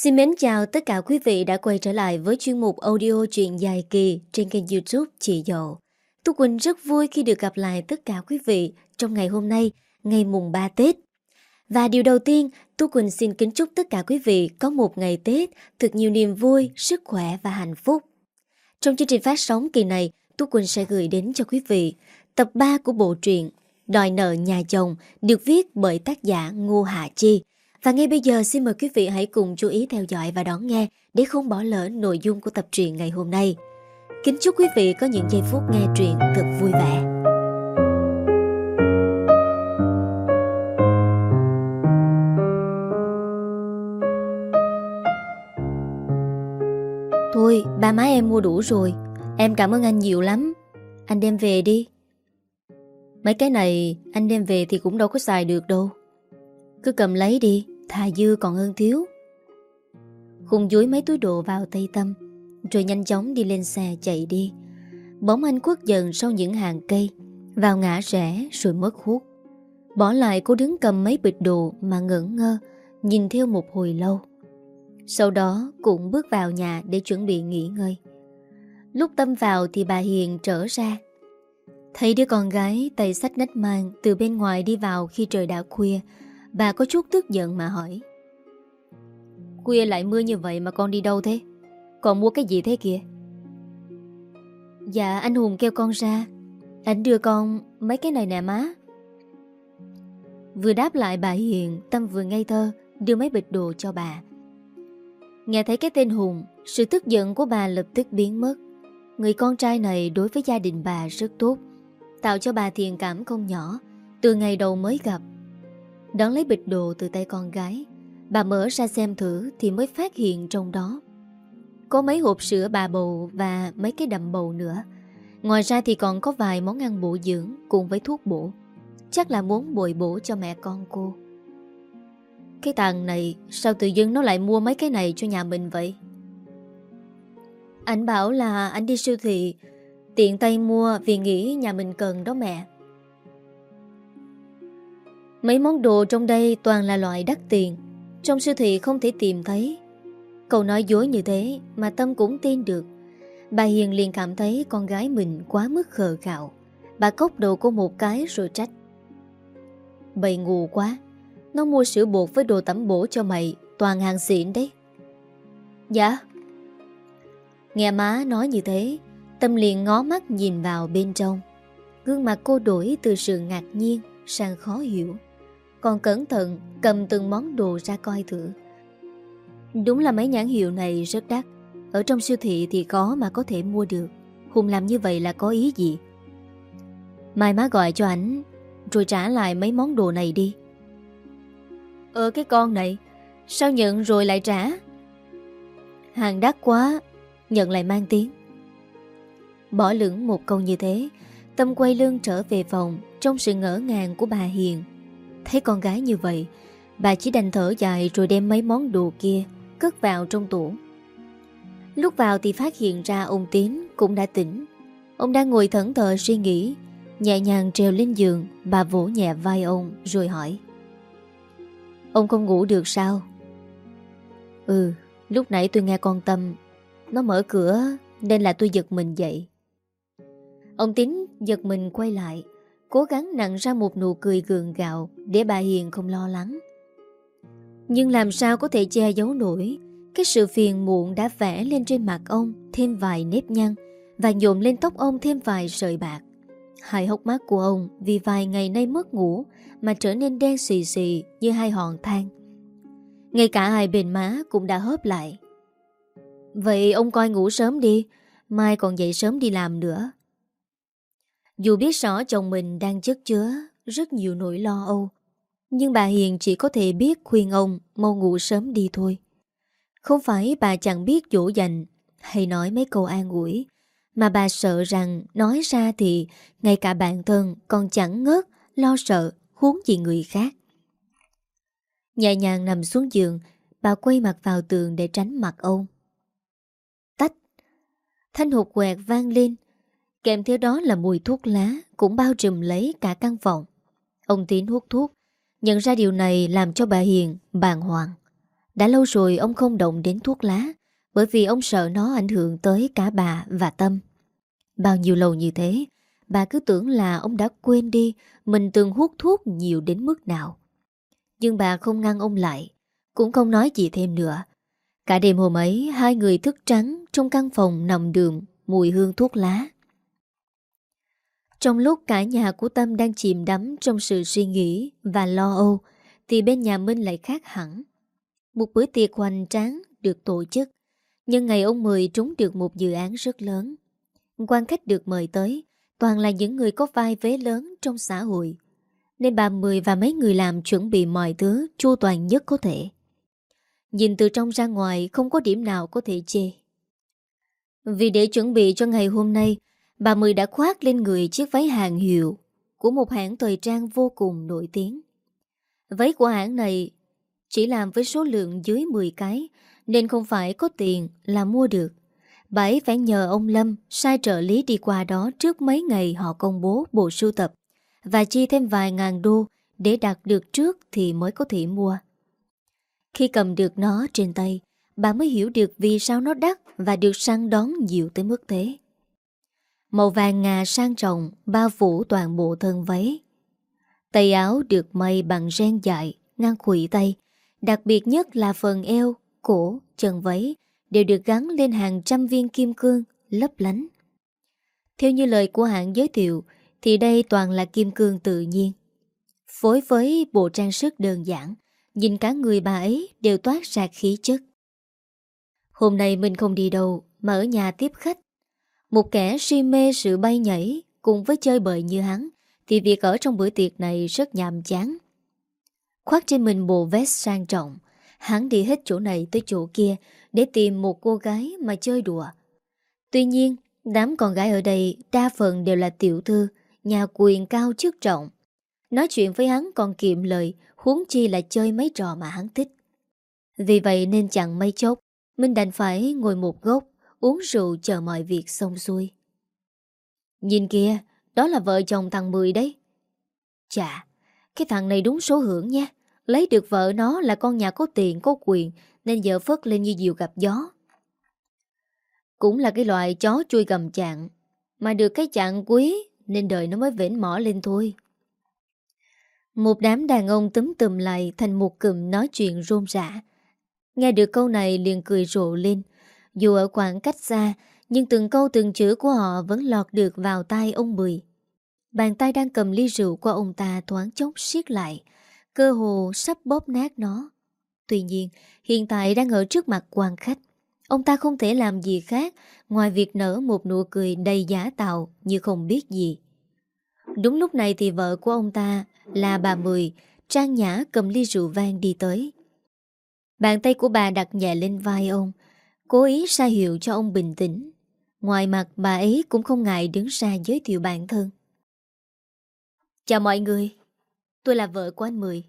Xin mến chào tất cả quý vị đã quay trở lại với chuyên mục audio truyện dài kỳ trên kênh YouTube Chị Dậu. Tú Quỳnh rất vui khi được gặp lại tất cả quý vị trong ngày hôm nay, ngày mùng 3 Tết. Và điều đầu tiên, Tú Quỳnh xin kính chúc tất cả quý vị có một ngày Tết thật nhiều niềm vui, sức khỏe và hạnh phúc. Trong chương trình phát sóng kỳ này, Tú Quỳnh sẽ gửi đến cho quý vị tập 3 của bộ truyện Đòi nợ nhà chồng được viết bởi tác giả Ngô Hạ Chi. Và ngay bây giờ xin mời quý vị hãy cùng chú ý theo dõi và đón nghe để không bỏ lỡ nội dung của tập truyện ngày hôm nay. Kính chúc quý vị có những giây phút nghe truyện thật vui vẻ. Thôi, ba má em mua đủ rồi. Em cảm ơn anh nhiều lắm. Anh đem về đi. Mấy cái này anh đem về thì cũng đâu có xài được đâu. Cứ cầm lấy đi, thà dư còn hơn thiếu. Hùng dúi mấy túi đồ vào tay Tâm, rồi nhanh chóng đi lên xe chạy đi. Bóng anh khuất dần sau những hàng cây, vào ngã rẽ rồi mất hút. Bỏ lại cô đứng cầm mấy bịch đồ mà ngẩn ngơ, nhìn theo một hồi lâu. Sau đó cũng bước vào nhà để chuẩn bị nghỉ ngơi. Lúc Tâm vào thì bà Hiền trở ra. Thấy đứa con gái tay xách nách mang từ bên ngoài đi vào khi trời đã khuya, bà có chút tức giận mà hỏi: Khuya lại mưa như vậy mà con đi đâu thế? Con mua cái gì thế kìa? Dạ anh Hùng kêu con ra, anh đưa con mấy cái này nè má. Vừa đáp lại bà Hiền, Tâm vừa ngây thơ đưa mấy bịch đồ cho bà. Nghe thấy cái tên Hùng, sự tức giận của bà lập tức biến mất. Người con trai này đối với gia đình bà rất tốt, tạo cho bà thiện cảm không nhỏ từ ngày đầu mới gặp. Đón lấy bịch đồ từ tay con gái, bà mở ra xem thử thì mới phát hiện trong đó có mấy hộp sữa bà bầu và mấy cái đầm bầu nữa. Ngoài ra thì còn có vài món ăn bổ dưỡng cùng với thuốc bổ. Chắc là muốn bồi bổ cho mẹ con cô. Cái thằng này sao tự dưng nó lại mua mấy cái này cho nhà mình vậy? Anh bảo là anh đi siêu thị tiện tay mua vì nghĩ nhà mình cần đó mẹ. Mấy món đồ trong đây toàn là loại đắt tiền, trong siêu thị không thể tìm thấy. Cậu nói dối như thế mà Tâm cũng tin được. Bà Hiền liền cảm thấy con gái mình quá mức khờ khạo. Bà cốc đầu cô một cái rồi trách: Bậy ngu quá, nó mua sữa bột với đồ tẩm bổ cho mày toàn hàng xịn đấy. Dạ. Nghe má nói như thế, Tâm liền ngó mắt nhìn vào bên trong. Gương mặt cô đổi từ sự ngạc nhiên sang khó hiểu, còn cẩn thận cầm từng món đồ ra coi thử. Đúng là mấy nhãn hiệu này rất đắt, ở trong siêu thị thì khó mà có thể mua được. Hùng làm như vậy là có ý gì? Mai má gọi cho ảnh rồi trả lại mấy món đồ này đi. Cái con này sao nhận rồi lại trả? Hàng đắt quá, nhận lại mang tiếng. Bỏ lửng một câu như thế, Tâm quay lưng trở về phòng trong sự ngỡ ngàng của bà Hiền. Thấy con gái như vậy, bà chỉ đành thở dài rồi đem mấy món đồ kia cất vào trong tủ. Lúc vào thì phát hiện ra ông Tín cũng đã tỉnh. Ông đang ngồi thẫn thờ suy nghĩ. Nhẹ nhàng trèo lên giường, bà vỗ nhẹ vai ông rồi hỏi: Ông không ngủ được sao? Lúc nãy tôi nghe con Tâm nó mở cửa nên là tôi giật mình dậy. Ông Tín giật mình quay lại, cố gắng nặn ra một nụ cười gượng gạo để bà Hiền không lo lắng. Nhưng làm sao có thể che giấu nổi cái sự phiền muộn đã vẽ lên trên mặt ông thêm vài nếp nhăn và nhuộm lên tóc ông thêm vài sợi bạc. Hai hốc mắt của ông vì vài ngày nay mất ngủ mà trở nên đen xì xì như hai hòn than. Ngay cả hai bên má cũng đã hớp lại. Vậy ông coi ngủ sớm đi, mai còn dậy sớm đi làm nữa. Dù biết rõ chồng mình đang chất chứa rất nhiều nỗi lo âu, nhưng bà Hiền chỉ có thể biết khuyên ông mau ngủ sớm đi thôi. Không phải bà chẳng biết dỗ dành hay nói mấy câu an ủi, mà bà sợ rằng nói ra thì ngay cả bản thân còn chẳng ngớt lo sợ, huống gì người khác. Nhẹ nhàng nằm xuống giường, bà quay mặt vào tường để tránh mặt ông. Tách. Thanh hột quẹt vang lên, kèm theo đó là mùi thuốc lá cũng bao trùm lấy cả căn phòng. Ông Tín hút thuốc, nhận ra điều này làm cho bà Hiền bàng hoàng. Đã lâu rồi ông không động đến thuốc lá, bởi vì ông sợ nó ảnh hưởng tới cả bà và Tâm. Bao nhiêu lâu như thế, bà cứ tưởng là ông đã quên đi mình từng hút thuốc nhiều đến mức nào. Nhưng bà không ngăn ông lại, cũng không nói gì thêm nữa. Cả đêm hôm ấy, hai người thức trắng trong căn phòng nằm đượm mùi hương thuốc lá. Trong lúc cả nhà của Tâm đang chìm đắm trong sự suy nghĩ và lo âu, thì bên nhà Minh lại khác hẳn. Một bữa tiệc hoành tráng được tổ chức, nhưng ngày ông Mười trúng được một dự án rất lớn. Quan khách được mời tới toàn là những người có vai vế lớn trong xã hội, nên bà Mười và mấy người làm chuẩn bị mọi thứ chu toàn nhất có thể. Nhìn từ trong ra ngoài không có điểm nào có thể chê. Vì để chuẩn bị cho ngày hôm nay, bà Mười đã khoác lên người chiếc váy hàng hiệu của một hãng thời trang vô cùng nổi tiếng. Váy của hãng này chỉ làm với số lượng dưới 10 cái, nên không phải có tiền là mua được. Bà ấy phải nhờ ông Lâm sai trợ lý đi qua đó trước mấy ngày họ công bố bộ sưu tập, và chi thêm vài ngàn đô để đặt được trước thì mới có thể mua. Khi cầm được nó trên tay, bà mới hiểu được vì sao nó đắt và được săn đón nhiều tới mức thế. Màu vàng ngà sang trọng bao phủ toàn bộ thân váy. Tay áo được may bằng ren dại ngang khuỷu tay. Đặc biệt nhất là phần eo, cổ, chân váy đều được gắn lên hàng trăm viên kim cương lấp lánh. Theo như lời của hãng giới thiệu thì đây toàn là kim cương tự nhiên. Phối với bộ trang sức đơn giản, nhìn cả người bà ấy đều toát ra khí chất. Hôm nay mình không đi đâu mà ở nhà tiếp khách. Một kẻ si mê sự bay nhảy cùng với chơi bời như hắn thì việc ở trong bữa tiệc này rất nhàm chán. Khoác trên mình bộ vest sang trọng, hắn đi hết chỗ này tới chỗ kia để tìm một cô gái mà chơi đùa. Tuy nhiên, đám con gái ở đây đa phần đều là tiểu thư, nhà quyền cao chức trọng. Nói chuyện với hắn còn kiệm lời, huống chi là chơi mấy trò mà hắn thích. Vì vậy nên chẳng mấy chốc, Minh đành phải ngồi một góc, uống rượu chờ mọi việc xong xuôi. Nhìn kìa, đó là vợ chồng thằng Mười đấy. Chà, cái thằng này đúng số hưởng nha. Lấy được vợ nó là con nhà có tiền có quyền, nên vợ phất lên như diều gặp gió. Cũng là cái loại chó chui gầm chạng, mà được cái chạng quý nên đời nó mới vểnh mỏ lên thôi. Một đám đàn ông túm tụm lại thành một cụm nói chuyện rôm rã. Nghe được câu này liền cười rộ lên. Dù ở khoảng cách xa, nhưng từng câu từng chữ của họ vẫn lọt được vào tai ông Mười. Bàn tay đang cầm ly rượu của ông ta thoáng chốc siết lại, cơ hồ sắp bóp nát nó. Tuy nhiên, hiện tại đang ở trước mặt quan khách. Ông ta không thể làm gì khác ngoài việc nở một nụ cười đầy giả tạo như không biết gì. Đúng lúc này thì vợ của ông ta là bà Mười, trang nhã cầm ly rượu vang đi tới. Bàn tay của bà đặt nhẹ lên vai ông, cố ý ra hiệu cho ông bình tĩnh. Ngoài mặt bà ấy cũng không ngại đứng ra giới thiệu bản thân. Chào mọi người, tôi là vợ của anh Mười.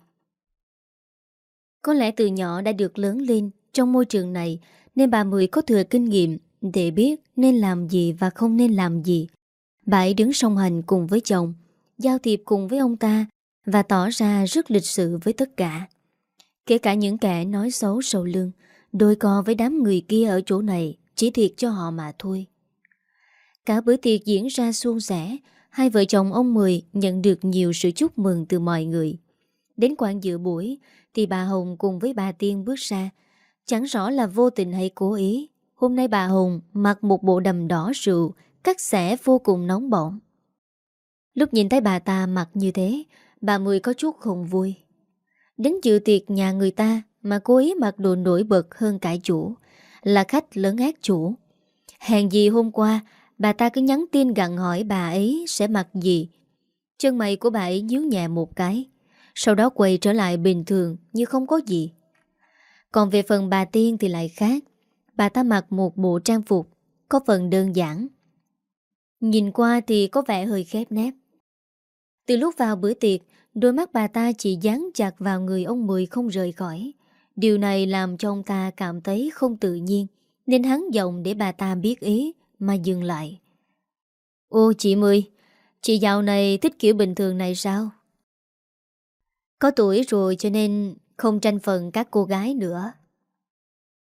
Có lẽ từ nhỏ đã được lớn lên trong môi trường này, nên bà Mười có thừa kinh nghiệm để biết nên làm gì và không nên làm gì. Bà ấy đứng song hành cùng với chồng, giao thiệp cùng với ông ta và tỏ ra rất lịch sự với tất cả. Kể cả những kẻ nói xấu sau lưng, đôi co với đám người kia ở chỗ này chỉ thiệt cho họ mà thôi. Cả bữa tiệc diễn ra suôn sẻ, hai vợ chồng ông Mười nhận được nhiều sự chúc mừng từ mọi người. Đến quãng giữa buổi thì bà Hồng cùng với bà Tiên bước ra. Chẳng rõ là vô tình hay cố ý, hôm nay bà Hồng mặc một bộ đầm đỏ rượu, cắt xẻ vô cùng nóng bỏng. Lúc nhìn thấy bà ta mặc như thế, bà Mười có chút không vui. Đến dự tiệc nhà người ta mà cố ý mặc đồ nổi bật hơn cả chủ, là khách lớn ác chủ. Hèn gì hôm qua bà ta cứ nhắn tin gặng hỏi bà ấy sẽ mặc gì. Chân mày của bà ấy nhíu nhẹ một cái, sau đó quay trở lại bình thường như không có gì. Còn về phần bà Tiên thì lại khác. Bà ta mặc một bộ trang phục có phần đơn giản, nhìn qua thì có vẻ hơi khép nép. Từ lúc vào bữa tiệc, đôi mắt bà ta chỉ dán chặt vào người ông Mười không rời khỏi. Điều này làm cho ông ta cảm thấy không tự nhiên, nên hắn giọng để bà ta biết ý mà dừng lại. Ô chị Mười, chị dạo này thích kiểu bình thường này sao? Có tuổi rồi cho nên không tranh phần các cô gái nữa.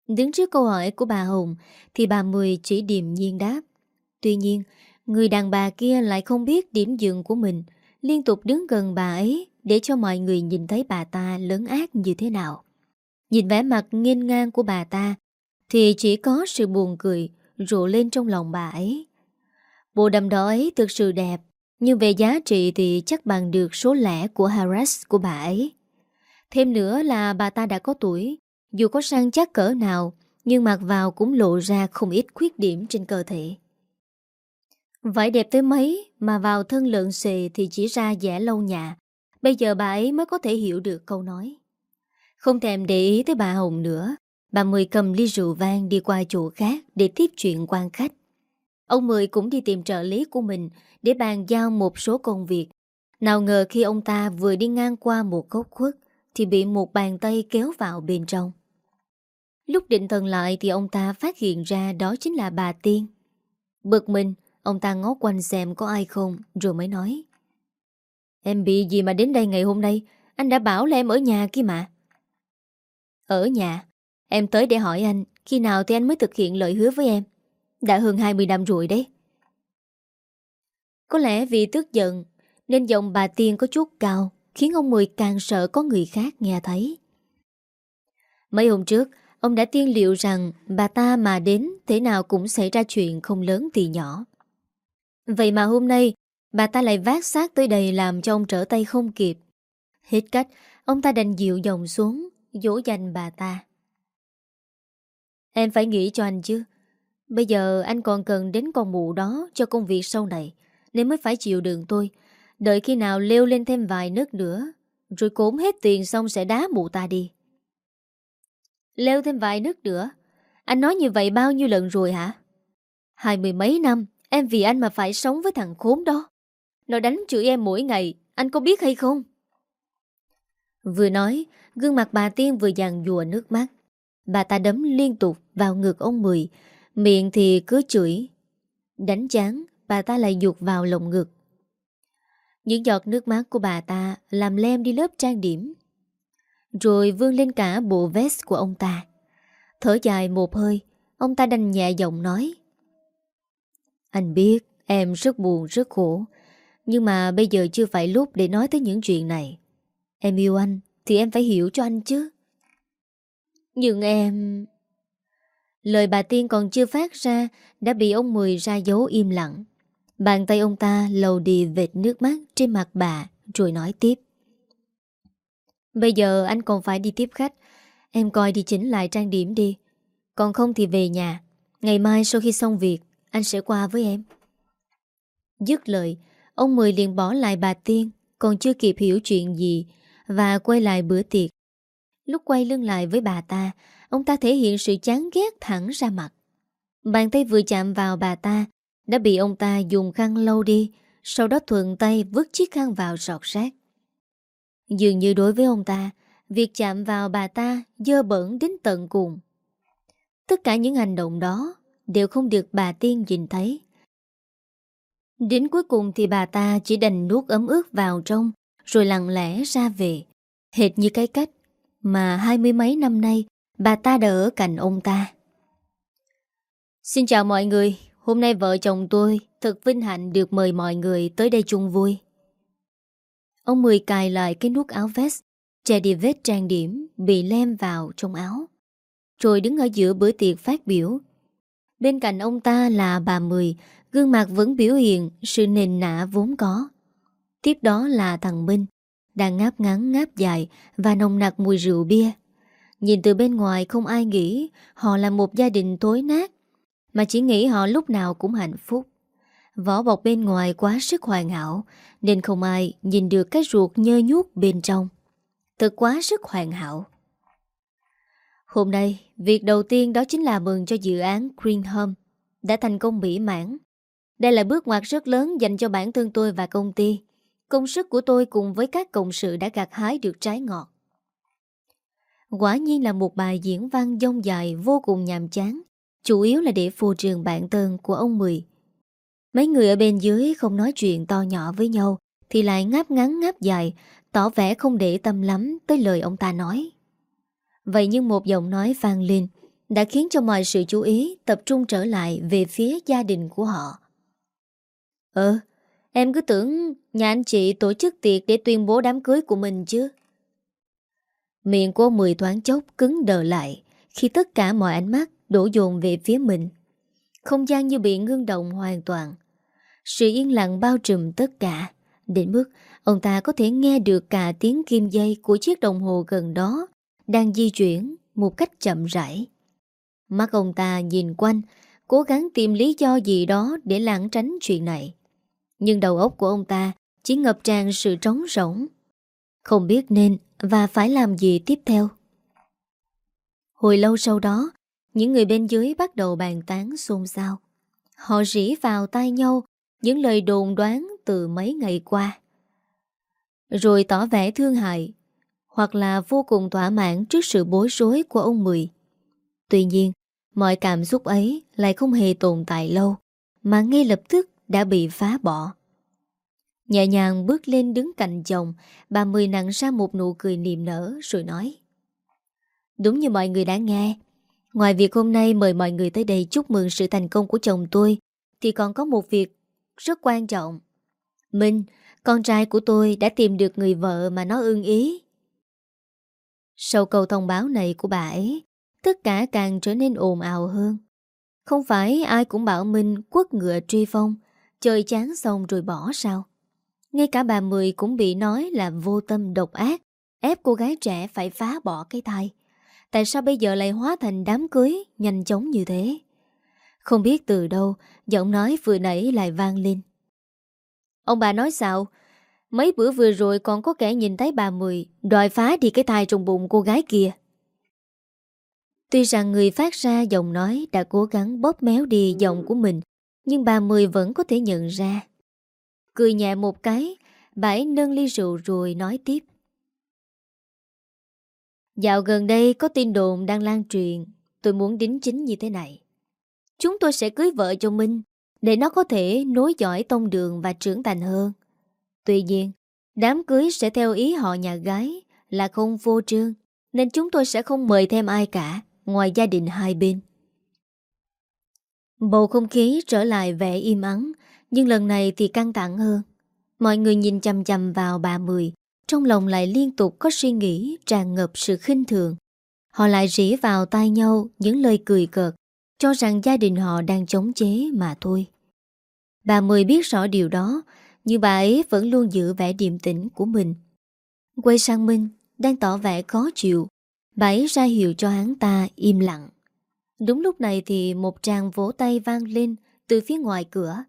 Đứng trước câu hỏi của bà Hồng thì bà Mười chỉ điềm nhiên đáp. Tuy nhiên, người đàn bà kia lại không biết điểm dừng của mình, liên tục đứng gần bà ấy để cho mọi người nhìn thấy bà ta lấn át như thế nào. Nhìn vẻ mặt nghênh ngang của bà ta thì chỉ có sự buồn cười rộ lên trong lòng bà ấy. Bộ đầm đỏ ấy thực sự đẹp, nhưng về giá trị thì chắc bằng được số lẻ của Harrods của bà ấy. Thêm nữa là bà ta đã có tuổi, dù có săn chắc cỡ nào, nhưng mặc vào cũng lộ ra không ít khuyết điểm trên cơ thể. Vải đẹp tới mấy mà vào thân lợn xề thì chỉ ra vẻ lâu nhạ. Bây giờ bà ấy mới có thể hiểu được câu nói. Không thèm để ý tới bà Hồng nữa, bà Mười cầm ly rượu vang đi qua chỗ khác để tiếp chuyện quan khách. Ông Mười cũng đi tìm trợ lý của mình để bàn giao một số công việc. Nào ngờ khi ông ta vừa đi ngang qua một góc khuất thì bị một bàn tay kéo vào bên trong. Lúc định thần lại thì ông ta phát hiện ra đó chính là bà Tiên. Bực mình, ông ta ngó quanh xem có ai không rồi mới nói. Em bị gì mà đến đây ngày hôm nay? Anh đã bảo là em ở nhà kia mà. Ở nhà? Em tới để hỏi anh khi nào thì anh mới thực hiện lời hứa với em. Đã hơn 20 năm rồi đấy. Có lẽ vì tức giận nên giọng bà Tiên có chút cao, khiến ông Mười càng sợ có người khác nghe thấy. Mấy hôm trước ông đã tiên liệu rằng bà ta mà đến thế nào cũng xảy ra chuyện không lớn thì nhỏ. Vậy mà hôm nay bà ta lại vác xác tới đây làm cho ông trở tay không kịp. Hết cách, ông ta đành dịu giọng xuống, dỗ dành bà ta. Em phải nghĩ cho anh chứ. Bây giờ anh còn cần đến con mụ đó cho công việc sau này, nên mới phải chịu đựng tôi. Đợi khi nào leo lên thêm vài nấc nữa, rồi cốm hết tiền xong sẽ đá mụ ta đi. Leo thêm vài nấc nữa? Anh nói như vậy bao nhiêu lần rồi hả? 20 mấy năm em vì anh mà phải sống với thằng khốn đó. Nó đánh chửi em mỗi ngày, anh có biết hay không? Vừa nói, gương mặt bà Tiên vừa dàn dùa nước mắt. Bà ta đấm liên tục vào ngực ông Mười, miệng thì cứ chửi. Đánh chán, bà ta lại giục vào lồng ngực. Những giọt nước mắt của bà ta làm lem đi lớp trang điểm, rồi vươn lên cả bộ vest của ông ta. Thở dài một hơi, ông ta đành nhẹ giọng nói. Anh biết em rất buồn rất khổ, nhưng mà bây giờ chưa phải lúc để nói tới những chuyện này. Em yêu anh thì em phải hiểu cho anh chứ. Nhưng em... Lời bà Tiên còn chưa phát ra đã bị ông Mười ra dấu im lặng. Bàn tay ông ta lầu đi vệt nước mắt trên mặt bà, rồi nói tiếp. Bây giờ anh còn phải đi tiếp khách. Em coi đi chỉnh lại trang điểm đi. Còn không thì về nhà. Ngày mai sau khi xong việc, anh sẽ qua với em. Dứt lời, ông Mười liền bỏ lại bà Tiên, còn chưa kịp hiểu chuyện gì, và quay lại bữa tiệc. Lúc quay lưng lại với bà ta, ông ta thể hiện sự chán ghét thẳng ra mặt. Bàn tay vừa chạm vào bà ta đã bị ông ta dùng khăn lau đi, sau đó thuận tay vứt chiếc khăn vào sọt rác. Dường như đối với ông ta, việc chạm vào bà ta dơ bẩn đến tận cùng. Tất cả những hành động đó đều không được bà Tiên nhìn thấy. Đến cuối cùng thì bà ta chỉ đành nuốt ấm ức vào trong, rồi lặng lẽ ra về, hệt như cái cách mà 20 mấy năm nay bà ta đã ở cạnh ông ta. Xin chào mọi người, hôm nay vợ chồng tôi thật vinh hạnh được mời mọi người tới đây chung vui. Ông Mười cài lại cái nút áo vest, che đi vết trang điểm bị lem vào trong áo, rồi đứng ở giữa bữa tiệc phát biểu. Bên cạnh ông ta là bà Mười, gương mặt vẫn biểu hiện sự nền nã vốn có. Tiếp đó là thằng Minh, đang ngáp ngắn ngáp dài và nồng nặc mùi rượu bia. Nhìn từ bên ngoài không ai nghĩ họ là một gia đình thối nát, mà chỉ nghĩ họ lúc nào cũng hạnh phúc. Vỏ bọc bên ngoài quá sức hoàn hảo, nên không ai nhìn được cái ruột nhơ nhuốc bên trong. Thật quá sức hoàn hảo. Hôm nay, việc đầu tiên đó chính là mừng cho dự án Green Home đã thành công mỹ mãn. Đây là bước ngoặt rất lớn dành cho bản thân tôi và công ty. Công sức của tôi cùng với các cộng sự đã gặt hái được trái ngọt. Quả nhiên là một bài diễn văn dông dài vô cùng nhàm chán, chủ yếu là để phô trương bản thân của ông Mười. Mấy người ở bên dưới không nói chuyện to nhỏ với nhau thì lại ngáp ngắn ngáp dài, tỏ vẻ không để tâm lắm tới lời ông ta nói. Vậy nhưng một giọng nói vang lên, đã khiến cho mọi sự chú ý tập trung trở lại về phía gia đình của họ. Em cứ tưởng nhà anh chị tổ chức tiệc để tuyên bố đám cưới của mình chứ. Miệng của Mười thoáng chốc cứng đờ lại khi tất cả mọi ánh mắt đổ dồn về phía mình. Không gian như bị ngưng động hoàn toàn. Sự yên lặng bao trùm tất cả, đến mức ông ta có thể nghe được cả tiếng kim dây của chiếc đồng hồ gần đó đang di chuyển một cách chậm rãi. Mắt ông ta nhìn quanh, cố gắng tìm lý do gì đó để lảng tránh chuyện này. Nhưng đầu óc của ông ta chỉ ngập tràn sự trống rỗng, không biết nên và phải làm gì tiếp theo. Hồi lâu sau đó, những người bên dưới bắt đầu bàn tán xôn xao. Họ rỉ vào tai nhau những lời đồn đoán từ mấy ngày qua, rồi tỏ vẻ thương hại hoặc là vô cùng thỏa mãn trước sự bối rối của ông Mười. Tuy nhiên, mọi cảm xúc ấy lại không hề tồn tại lâu, mà ngay lập tức đã bị phá bỏ. Nhẹ nhàng bước lên đứng cạnh chồng, bà Mười nặn ra một nụ cười niềm nở rồi nói: Đúng như mọi người đã nghe, ngoài việc hôm nay mời mọi người tới đây chúc mừng sự thành công của chồng tôi, thì còn có một việc rất quan trọng. Minh, con trai của tôi đã tìm được người vợ mà nó ưng ý. Sau câu thông báo này của bà ấy, tất cả càng trở nên ồn ào hơn. Không phải ai cũng bảo Minh quất ngựa truy phong, chơi chán xong rồi bỏ sao? Ngay cả bà Mười cũng bị nói là vô tâm độc ác, ép cô gái trẻ phải phá bỏ cái thai. Tại sao bây giờ lại hóa thành đám cưới nhanh chóng như thế? Không biết từ đâu, giọng nói vừa nãy lại vang lên. Ông bà nói sao? Mấy bữa vừa rồi còn có kẻ nhìn thấy bà Mười đòi phá đi cái thai trong bụng cô gái kia. Tuy rằng người phát ra giọng nói đã cố gắng bóp méo đi giọng của mình, nhưng bà Mười vẫn có thể nhận ra. Cười nhẹ một cái, bà ấy nâng ly rượu rồi nói tiếp. Dạo gần đây có tin đồn đang lan truyền, tôi muốn đính chính như thế này. Chúng tôi sẽ cưới vợ cho Minh, để nó có thể nối dõi tông đường và trưởng thành hơn. Tuy nhiên, đám cưới sẽ theo ý họ nhà gái là không vô trương, nên chúng tôi sẽ không mời thêm ai cả, ngoài gia đình hai bên. Bầu không khí trở lại vẻ im ắng, nhưng lần này thì căng thẳng hơn. Mọi người nhìn chằm chằm vào bà Mười, trong lòng lại liên tục có suy nghĩ tràn ngập sự khinh thường. Họ lại rỉ vào tai nhau những lời cười cợt, cho rằng gia đình họ đang chống chế mà thôi. Bà Mười biết rõ điều đó, nhưng bà ấy vẫn luôn giữ vẻ điềm tĩnh của mình. Quay sang Minh, đang tỏ vẻ khó chịu, bà ấy ra hiệu cho hắn ta im lặng. Đúng lúc này thì một tràng vỗ tay vang lên từ phía ngoài cửa.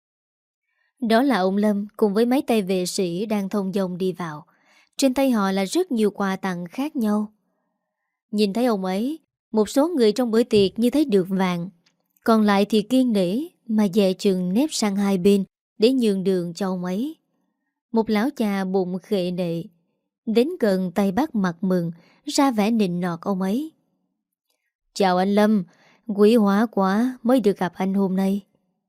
Đó là ông Lâm cùng với mấy tay vệ sĩ đang thông dong đi vào. Trên tay họ là rất nhiều quà tặng khác nhau. Nhìn thấy ông ấy, một số người trong bữa tiệc như thấy được vàng, còn lại thì kiêng nể mà dè chừng nép sang hai bên để nhường đường cho ông ấy. Một lão già bụng khệ nệ đến gần tay bắt mặt mừng, ra vẻ nịnh nọt ông ấy. Chào anh Lâm, quý hóa quá mới được gặp anh hôm nay.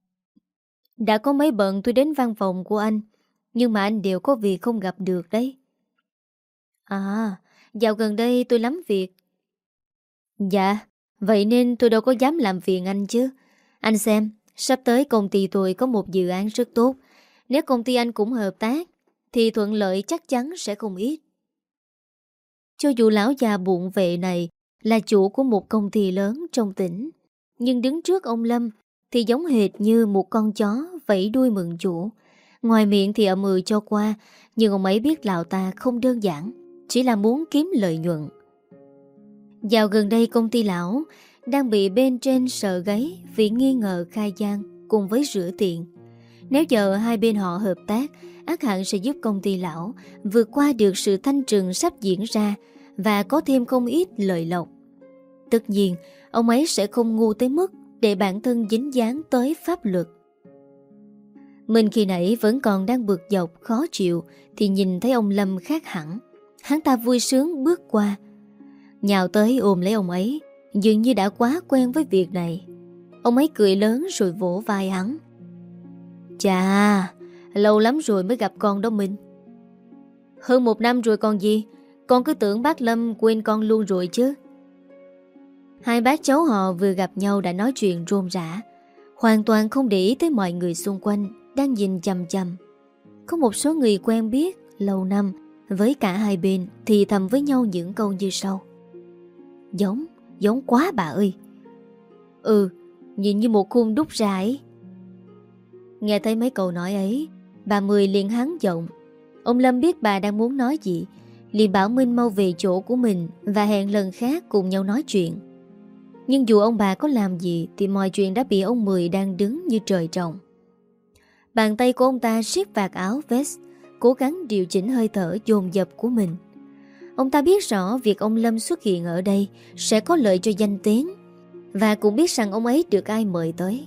Đã có mấy bận tôi đến văn phòng của anh, nhưng mà anh đều có việc không gặp được đấy. À, dạo gần đây tôi lắm việc. Dạ, vậy nên tôi đâu có dám làm phiền anh chứ. Anh xem, sắp tới công ty tôi có một dự án rất tốt. Nếu công ty anh cũng hợp tác, thì thuận lợi chắc chắn sẽ không ít. Cho dù lão già bụng vệ này là chủ của một công ty lớn trong tỉnh, nhưng đứng trước ông Lâm thì giống hệt như một con chó vẫy đuôi mừng chủ. Ngoài miệng thì ậm ừ cho qua, nhưng ông ấy biết lão ta không đơn giản, chỉ là muốn kiếm lợi nhuận. Dạo gần đây công ty lão đang bị bên trên sợ gáy vì nghi ngờ khai gian cùng với rửa tiền. Nếu giờ hai bên họ hợp tác, ắt hẳn sẽ giúp công ty lão vượt qua được sự thanh trừng sắp diễn ra và có thêm không ít lợi lộc. Tất nhiên, ông ấy sẽ không ngu tới mức để bản thân dính dáng tới pháp luật. Mình khi nãy vẫn còn đang bực dọc khó chịu thì nhìn thấy ông Lâm khác hẳn. Hắn ta vui sướng bước qua, nhào tới ôm lấy ông ấy, dường như đã quá quen với việc này. Ông ấy cười lớn rồi vỗ vai hắn. Chà, lâu lắm rồi mới gặp con đó Minh. Hơn 1 năm rồi còn gì, con cứ tưởng bác Lâm quên con luôn rồi chứ. Hai bác cháu họ vừa gặp nhau đã nói chuyện rôm rả, hoàn toàn không để ý tới mọi người xung quanh đang nhìn chằm chằm. Có một số người quen biết lâu năm với cả hai bên thì thầm với nhau những câu như sau: Giống quá bà ơi. Ừ, nhìn như một khuôn đúc ra ấy. Nghe thấy mấy câu nói ấy, bà Mười liền hắng giọng. Ông Lâm biết bà đang muốn nói gì, liền bảo Minh mau về chỗ của mình và hẹn lần khác cùng nhau nói chuyện. Nhưng dù ông bà có làm gì thì mọi chuyện đã bị ông Mười đang đứng như trời trồng. Bàn tay của ông ta siết vạt áo vest, cố gắng điều chỉnh hơi thở dồn dập của mình. Ông ta biết rõ việc ông Lâm xuất hiện ở đây sẽ có lợi cho danh tiếng, và cũng biết rằng ông ấy được ai mời tới.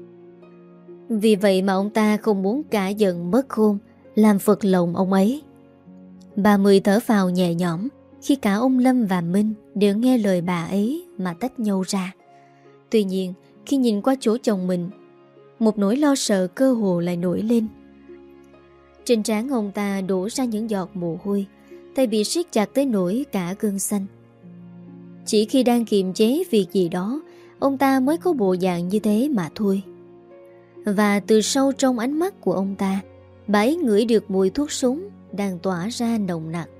Vì vậy mà ông ta không muốn cả giận mất khôn làm phật lòng ông ấy. Bà Mười thở phào nhẹ nhõm khi cả ông Lâm và Minh đều nghe lời bà ấy mà tách nhau ra. Tuy nhiên, khi nhìn qua chỗ chồng mình, một nỗi lo sợ cơ hồ lại nổi lên. Trên trán ông ta đổ ra những giọt mồ hôi, tay bị siết chặt tới nỗi cả gân xanh. Chỉ khi đang kiềm chế việc gì đó, ông ta mới có bộ dạng như thế mà thôi. Và từ sâu trong ánh mắt của ông ta, bà ấy ngửi được mùi thuốc súng đang tỏa ra nồng nặc.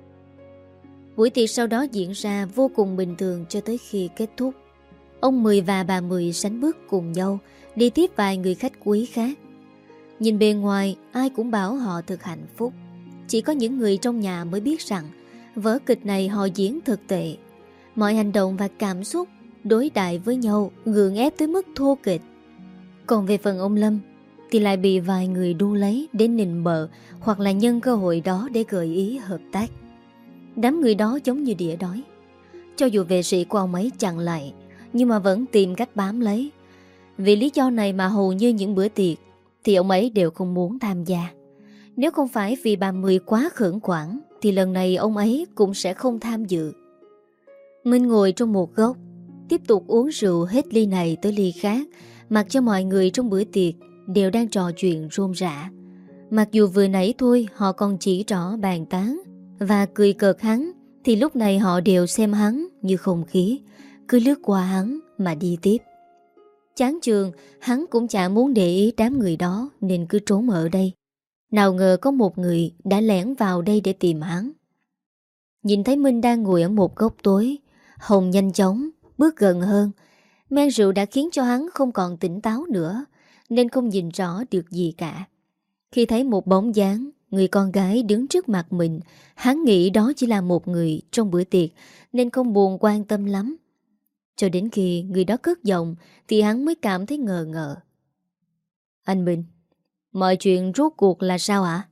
Buổi tiệc sau đó diễn ra vô cùng bình thường cho tới khi kết thúc. Ông Mười và bà Mười sánh bước cùng nhau đi tiếp vài người khách quý khác. Nhìn bề ngoài ai cũng bảo họ thật hạnh phúc. Chỉ có những người trong nhà mới biết rằng vở kịch này họ diễn thật tệ. Mọi hành động và cảm xúc đối đãi với nhau gượng ép tới mức thô kệch. Còn về phần ông Lâm thì lại bị vài người đu lấy để nịnh bợ, hoặc là nhân cơ hội đó để gợi ý hợp tác. Đám người đó giống như đỉa đói. Cho dù vệ sĩ của ông ấy chặn lại, nhưng mà vẫn tìm cách bám lấy. Vì lý do này mà hầu như những bữa tiệc thì ông ấy đều không muốn tham gia. Nếu không phải vì bà Mười quá khẩn khoản thì lần này ông ấy cũng sẽ không tham dự. Minh ngồi trong một góc, tiếp tục uống rượu hết ly này tới ly khác, mặc cho mọi người trong bữa tiệc đều đang trò chuyện rôm rả. Mặc dù vừa nãy thôi họ còn chỉ trỏ bàn tán và cười cợt hắn, thì lúc này họ đều xem hắn như không khí, cứ lướt qua hắn mà đi tiếp. Chán chường, hắn cũng chả muốn để ý đám người đó nên cứ trốn ở đây. Nào ngờ có một người đã lẻn vào đây để tìm hắn. Nhìn thấy Minh đang ngồi ở một góc tối, Hồng nhanh chóng bước gần hơn. Men rượu đã khiến cho hắn không còn tỉnh táo nữa, nên không nhìn rõ được gì cả. Khi thấy một bóng dáng người con gái đứng trước mặt mình, hắn nghĩ đó chỉ là một người trong bữa tiệc nên không buồn quan tâm lắm. Cho đến khi người đó cất giọng thì hắn mới cảm thấy ngờ ngợ. Anh Minh, mọi chuyện rốt cuộc là sao ạ?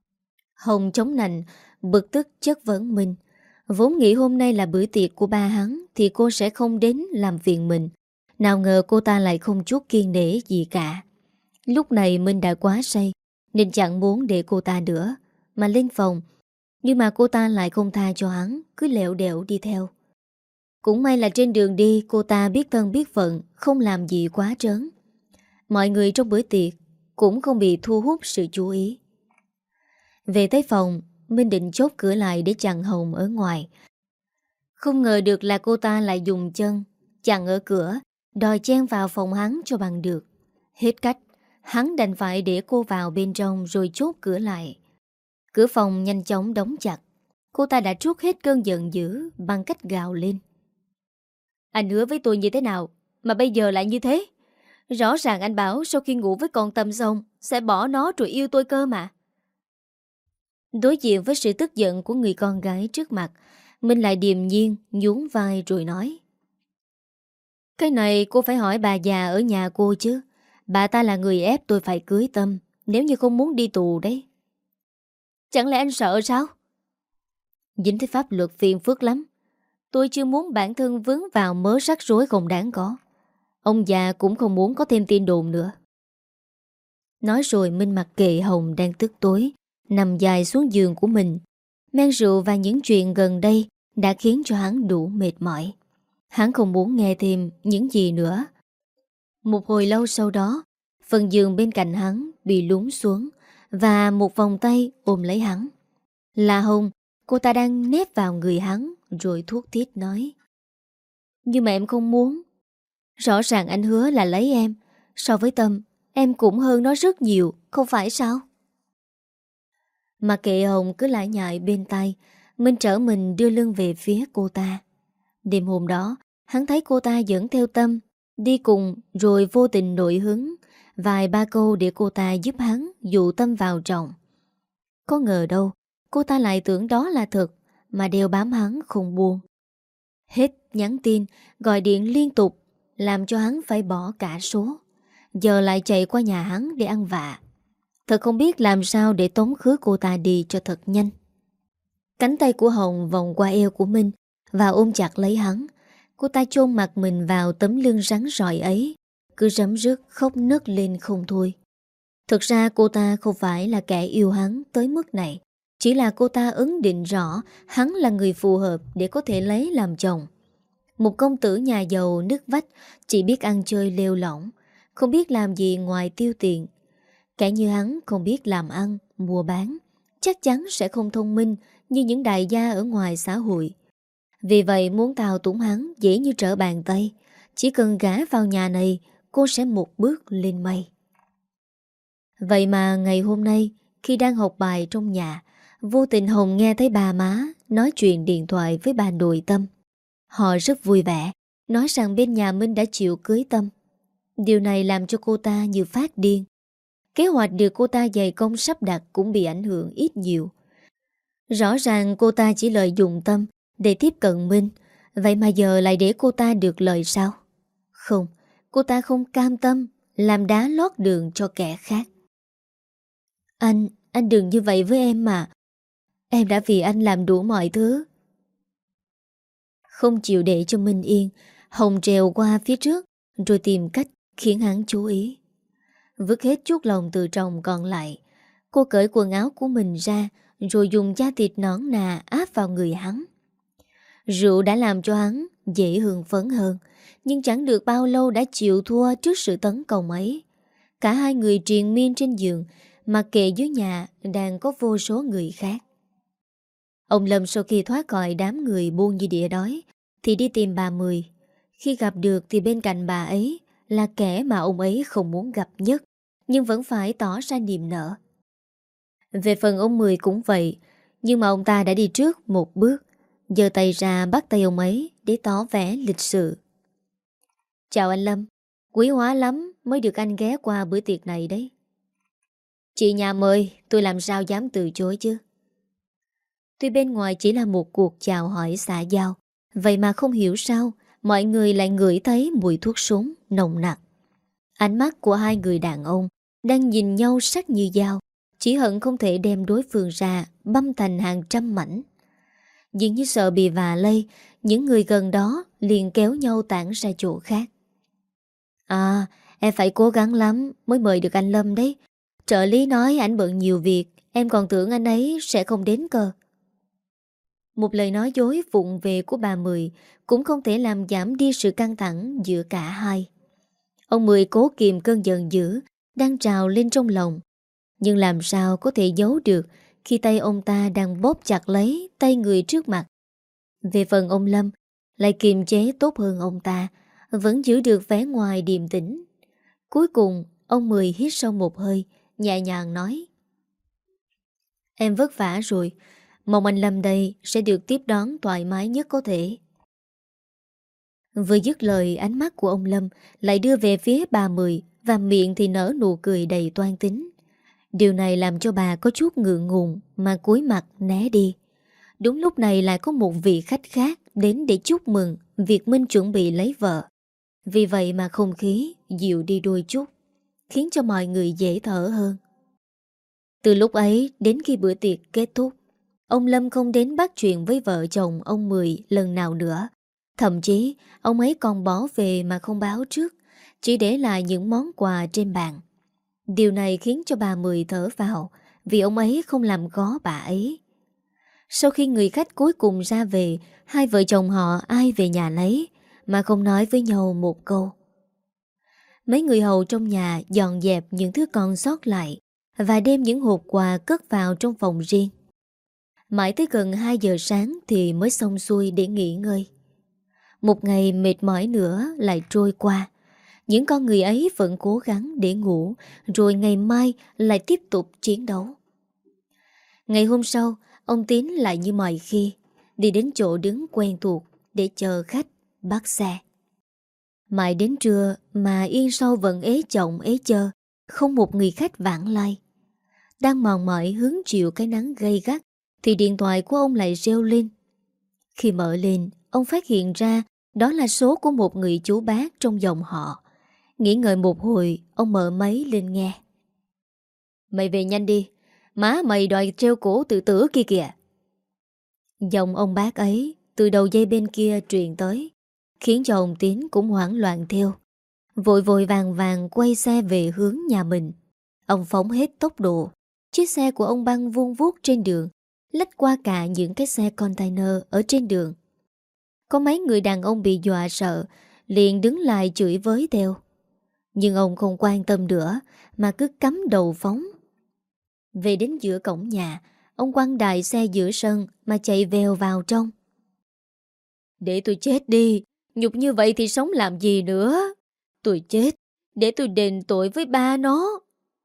Hồng chống nạnh, bực tức chất vấn Minh. Vốn nghĩ hôm nay là bữa tiệc của ba hắn thì cô sẽ không đến làm phiền mình. Nào ngờ cô ta lại không chút kiêng nể gì cả. Lúc này Minh đã quá say nên chẳng muốn để cô ta nữa mà lên phòng. Nhưng mà cô ta lại không tha cho hắn, cứ lẹo đẹo đi theo. Cũng may là trên đường đi cô ta biết thân biết phận, không làm gì quá trớn. Mọi người trong bữa tiệc cũng không bị thu hút sự chú ý. Về tới phòng, Minh định chốt cửa lại để chặn Hồng ở ngoài. Không ngờ được là cô ta lại dùng chân chặn ở cửa, đòi chen vào phòng hắn cho bằng được. Hết cách, hắn đành phải để cô vào bên trong rồi chốt cửa lại. Cửa phòng nhanh chóng đóng chặt. Cô ta đã trút hết cơn giận dữ bằng cách gào lên. Anh hứa với tôi như thế nào mà bây giờ lại như thế? Rõ ràng anh bảo sau khi ngủ với con Tâm xong sẽ bỏ nó rồi yêu tôi cơ mà. Đối diện với sự tức giận của người con gái trước mặt, Minh lại điềm nhiên nhún vai rồi nói. Cái này cô phải hỏi bà già ở nhà cô chứ. Bà ta là người ép tôi phải cưới Tâm, nếu như không muốn đi tù đấy. Chẳng lẽ anh sợ sao? Dính tới pháp luật phiền phức lắm. Tôi chưa muốn bản thân vướng vào mớ rắc rối không đáng có. Ông già cũng không muốn có thêm tin đồn nữa. Nói rồi Minh mặc kệ Hồng đang tức tối, nằm dài xuống giường của mình. Men rượu và những chuyện gần đây đã khiến cho hắn đủ mệt mỏi. Hắn không muốn nghe thêm những gì nữa. Một hồi lâu sau đó, phần giường bên cạnh hắn bị lún xuống và một vòng tay ôm lấy hắn. Là Hồng, cô ta đang nép vào người hắn rồi thuốc thiết nói. Nhưng mà em không muốn. Rõ ràng anh hứa là lấy em. So với Tâm, em cũng hơn nó rất nhiều, không phải sao? Mà kệ Hồng cứ lại nhại bên tay, Minh trở mình đưa lưng về phía cô ta. Đêm hôm đó, hắn thấy cô ta dẫn theo Tâm, đi cùng rồi vô tình nổi hứng, vài ba câu để cô ta giúp hắn dụ Tâm vào trọng. Có ngờ đâu, cô ta lại tưởng đó là thật, mà đeo bám hắn không buông. Hết nhắn tin, gọi điện liên tục, làm cho hắn phải bỏ cả số. Giờ lại chạy qua nhà hắn để ăn vạ. Thật không biết làm sao để tống khứ cô ta đi cho thật nhanh. Cánh tay của Hồng vòng qua eo của Minh và ôm chặt lấy hắn. Cô ta chôn mặt mình vào tấm lưng rắn rỏi ấy, cứ rấm rứt khóc nấc lên không thôi. Thực ra cô ta không phải là kẻ yêu hắn tới mức này. Chỉ là cô ta ấn định rõ hắn là người phù hợp để có thể lấy làm chồng. Một công tử nhà giàu nứt vách, chỉ biết ăn chơi lêu lỏng, không biết làm gì ngoài tiêu tiền. Kẻ như hắn không biết làm ăn, mua bán, chắc chắn sẽ không thông minh như những đại gia ở ngoài xã hội. Vì vậy muốn thao túng hắn dễ như trở bàn tay. Chỉ cần gả vào nhà này, cô sẽ một bước lên mây. Vậy mà ngày hôm nay, khi đang học bài trong nhà, vô tình Hồng nghe thấy bà má nói chuyện điện thoại với bà nội Tâm. Họ rất vui vẻ, nói rằng bên nhà Minh đã chịu cưới Tâm. Điều này làm cho cô ta như phát điên. Kế hoạch được cô ta dày công sắp đặt cũng bị ảnh hưởng ít nhiều. Rõ ràng cô ta chỉ lợi dụng Tâm để tiếp cận Minh. Vậy mà giờ lại để cô ta được lợi sao? Không, cô ta không cam tâm làm đá lót đường cho kẻ khác. Anh đừng như vậy với em mà. Em đã vì anh làm đủ mọi thứ. Không chịu để cho Minh yên, Hồng trèo qua phía trước rồi tìm cách khiến hắn chú ý. Vứt hết chút lòng từ trong còn lại, cô cởi quần áo của mình ra rồi dùng da thịt nõn nà áp vào người hắn. Rượu đã làm cho hắn dễ hưng phấn hơn, nhưng chẳng được bao lâu đã chịu thua trước sự tấn công ấy. Cả hai người triền miên trên giường, mặc kệ dưới nhà đang có vô số người khác. Ông Lâm sau khi thoát khỏi đám người buôn như đĩa đói thì đi tìm bà Mười. Khi gặp được thì bên cạnh bà ấy là kẻ mà ông ấy không muốn gặp nhất, nhưng vẫn phải tỏ ra niềm nở. Về phần ông Mười cũng vậy, nhưng mà ông ta đã đi trước một bước, giơ tay ra bắt tay ông ấy để tỏ vẻ lịch sự. Chào anh Lâm, quý hóa lắm mới được anh ghé qua bữa tiệc này đấy. Chị nhà mời, tôi làm sao dám từ chối chứ. Tuy bên ngoài chỉ là một cuộc chào hỏi xã giao, vậy mà không hiểu sao mọi người lại ngửi thấy mùi thuốc súng nồng nặc. Ánh mắt của hai người đàn ông đang nhìn nhau sắc như dao, chỉ hận không thể đem đối phương ra băm thành hàng trăm mảnh. Dường như sợ bị vạ lây, những người gần đó liền kéo nhau tản ra chỗ khác. À, em phải cố gắng lắm mới mời được anh Lâm đấy. Trợ lý nói ảnh bận nhiều việc, em còn tưởng anh ấy sẽ không đến cơ. Một lời nói dối vụng về của bà Mười cũng không thể làm giảm đi sự căng thẳng giữa cả hai. Ông Mười cố kìm cơn giận dữ đang trào lên trong lòng, nhưng làm sao có thể giấu được khi tay ông ta đang bóp chặt lấy tay người trước mặt. Về phần ông Lâm lại kiềm chế tốt hơn ông ta, vẫn giữ được vẻ ngoài điềm tĩnh. Cuối cùng ông Mười hít sâu một hơi, nhẹ nhàng nói: Em vất vả rồi, mong anh Lâm đây sẽ được tiếp đón thoải mái nhất có thể. Vừa dứt lời, ánh mắt của ông Lâm lại đưa về phía bà Mười, và miệng thì nở nụ cười đầy toan tính. Điều này làm cho bà có chút ngượng ngùng mà cúi mặt né đi. Đúng lúc này lại có một vị khách khác đến để chúc mừng việc Minh chuẩn bị lấy vợ. Vì vậy mà không khí dịu đi đôi chút, khiến cho mọi người dễ thở hơn. Từ lúc ấy đến khi bữa tiệc kết thúc, ông Lâm không đến bắt chuyện với vợ chồng ông Mười lần nào nữa. Thậm chí ông ấy còn bỏ về mà không báo trước, chỉ để lại những món quà trên bàn. Điều này khiến cho bà Mười thở vào, vì ông ấy không làm khó bà ấy. Sau khi người khách cuối cùng ra về, hai vợ chồng họ ai về nhà nấy mà không nói với nhau một câu. Mấy người hầu trong nhà dọn dẹp những thứ còn sót lại và đem những hộp quà cất vào trong phòng riêng. Mãi tới gần 2 giờ sáng thì mới xong xuôi để nghỉ ngơi. Một ngày mệt mỏi nữa lại trôi qua. Những con người ấy vẫn cố gắng để ngủ, rồi ngày mai lại tiếp tục chiến đấu. Ngày hôm sau, ông Tín lại như mọi khi, đi đến chỗ đứng quen thuộc để chờ khách, bắt xe. Mãi đến trưa mà yên sau vẫn ế chồng ế chơ, không một người khách vãng lai. Đang mòn mỏi hứng chịu cái nắng gay gắt, thì điện thoại của ông lại reo lên. Khi mở lên, ông phát hiện ra đó là số của một người chú bác trong dòng họ. Nghĩ ngợi một hồi, ông mở máy lên nghe. Mày về nhanh đi, má mày đòi treo cổ tự tử kia kìa. Giọng ông bác ấy từ đầu dây bên kia truyền tới, khiến cho ông Tín cũng hoảng loạn theo. Vội vội vàng vàng quay xe về hướng nhà mình. Ông phóng hết tốc độ. Chiếc xe của ông băng vun vút trên đường, lách qua cả những cái xe container ở trên đường. Có mấy người đàn ông bị dọa sợ, liền đứng lại chửi với theo. Nhưng ông không quan tâm nữa, mà cứ cắm đầu phóng. Về đến giữa cổng nhà, ông quăng đại xe giữa sân mà chạy vèo vào trong. Để tôi chết đi, nhục như vậy thì sống làm gì nữa. Tôi chết, để tôi đền tội với ba nó.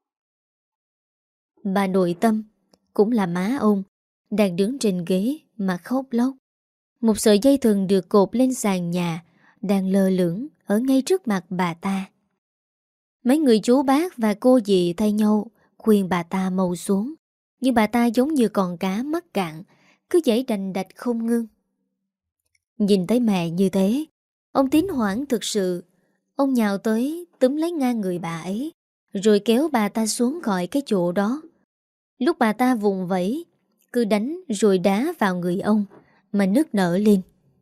Bà nội Tâm, cũng là má ông, đang đứng trên ghế mà khóc lóc. Một sợi dây thừng được cột lên sàn nhà, đang lơ lửng ở ngay trước mặt bà ta. Mấy người chú bác và cô dì thay nhau khuyên bà ta mau xuống, nhưng bà ta giống như con cá mắc cạn, cứ giãy đành đạch không ngưng. Nhìn thấy mẹ như thế, ông Tín hoảng thực sự. Ông nhào tới túm lấy ngang người bà ấy, rồi kéo bà ta xuống khỏi cái chỗ đó. Lúc bà ta vùng vẫy, cứ đánh rồi đá vào người ông mà nức nở lên.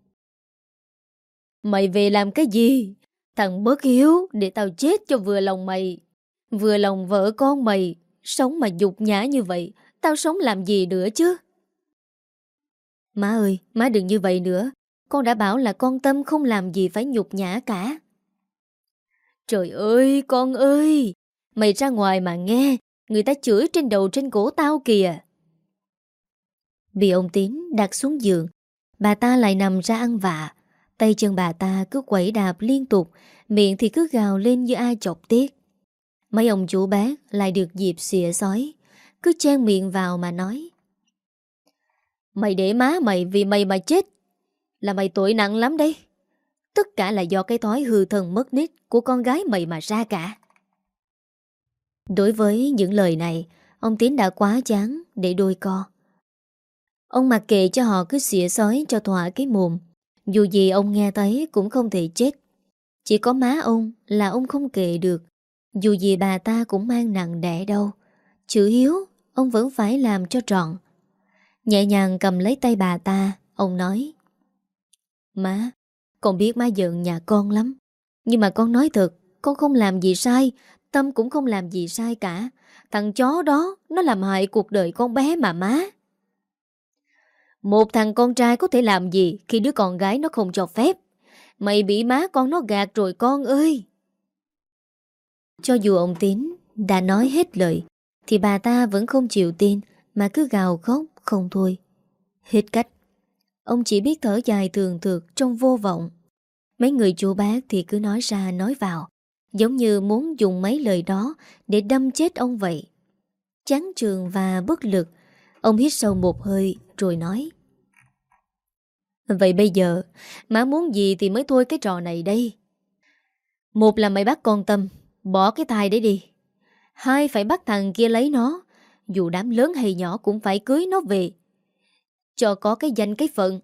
Mày về làm cái gì? Thằng bất hiếu, để tao chết cho vừa lòng mày. Vừa lòng vợ con mày, sống mà nhục nhã như vậy, tao sống làm gì nữa chứ? Má ơi, má đừng như vậy nữa. Con đã bảo là con Tâm không làm gì phải nhục nhã cả. Trời ơi, con ơi! Mày ra ngoài mà nghe, người ta chửi trên đầu trên cổ tao kìa. Bị ông Tín đặt xuống giường, bà ta lại nằm ra ăn vạ. Tay chân bà ta cứ quẩy đạp liên tục, miệng thì cứ gào lên như ai chọc tiết. Mấy ông chủ bác lại được dịp xỉa xói, cứ chen miệng vào mà nói. Mày để má mày vì mày mà chết là mày tội nặng lắm đấy. Tất cả là do cái thói hư thần mất nết của con gái mày mà ra cả. Đối với những lời này, ông Tín đã quá chán để đôi co. Ông mặc kệ cho họ cứ xỉa xói cho thỏa cái mồm. Dù gì ông nghe thấy cũng không thể chết. Chỉ có má ông là ông không kệ được. Dù gì bà ta cũng mang nặng đẻ đâu. Chữ hiếu ông vẫn phải làm cho trọn. Nhẹ nhàng cầm lấy tay bà ta, ông nói. Má, con biết má giận nhà con lắm. Nhưng mà con nói thật, con không làm gì sai. Tâm cũng không làm gì sai cả. Thằng chó đó nó làm hại cuộc đời con bé mà má. Một thằng con trai có thể làm gì khi đứa con gái nó không cho phép. Mày bị má con nó gạt rồi con ơi. Cho dù ông Tín đã nói hết lời, thì bà ta vẫn không chịu tin, mà cứ gào khóc không thôi. Hết cách, ông chỉ biết thở dài thường thượt trong vô vọng. Mấy người chú bác thì cứ nói ra nói vào, giống như muốn dùng mấy lời đó để đâm chết ông vậy. Chán chường và bất lực, ông hít sâu một hơi rồi nói. Vậy bây giờ má muốn gì thì mới thôi cái trò này đây. Một là mày bắt con Tâm bỏ cái thai đấy đi. Hai, phải bắt thằng kia lấy nó. Dù đám lớn hay nhỏ cũng phải cưới nó về, cho có cái danh cái phận.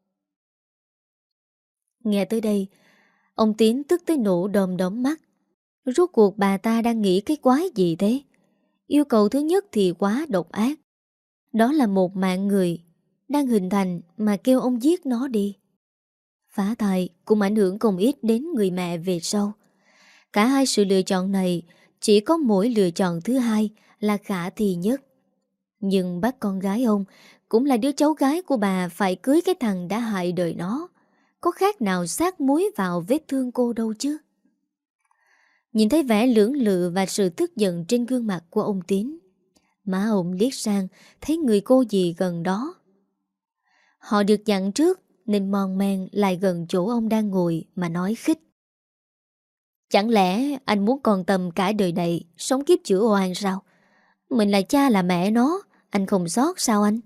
Nghe tới đây, ông Tín tức tới nổ đom đóm mắt. Rốt cuộc bà ta đang nghĩ cái quái gì thế? Yêu cầu thứ nhất thì quá độc ác. Đó là một mạng người đang hình thành mà kêu ông giết nó đi. Phá thai cũng ảnh hưởng không ít đến người mẹ về sau. Cả hai sự lựa chọn này, chỉ có mỗi lựa chọn thứ hai là khả thi nhất. Nhưng bắt con gái ông, cũng là đứa cháu gái của bà, phải cưới cái thằng đã hại đời nó, có khác nào sát muối vào vết thương cô đâu chứ. Nhìn thấy vẻ lưỡng lự và sự tức giận trên gương mặt của ông Tín, má ông liếc sang thấy người cô dì gần đó. Họ được dặn trước nên mon men lại gần chỗ ông đang ngồi mà nói khích. Chẳng lẽ anh muốn con Tâm cả đời này sống kiếp chữa oan sao? Mình là cha là mẹ nó, anh không xót sao anh?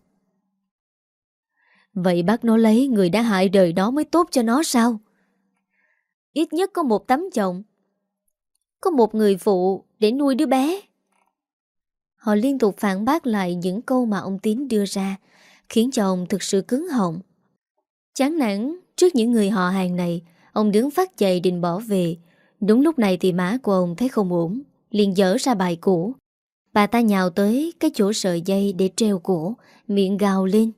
Vậy bắt nó lấy người đã hại đời nó mới tốt cho nó sao? Ít nhất có một tấm chồng, có một người phụ để nuôi đứa bé. Họ liên tục phản bác lại những câu mà ông Tín đưa ra, khiến cho ông thực sự cứng họng. Chán nản trước những người họ hàng này, ông đứng phát dậy định bỏ về. Đúng lúc này thì má của ông thấy không ổn, liền dở ra bài cũ. Bà ta nhào tới cái chỗ sợi dây để treo cổ, miệng gào lên.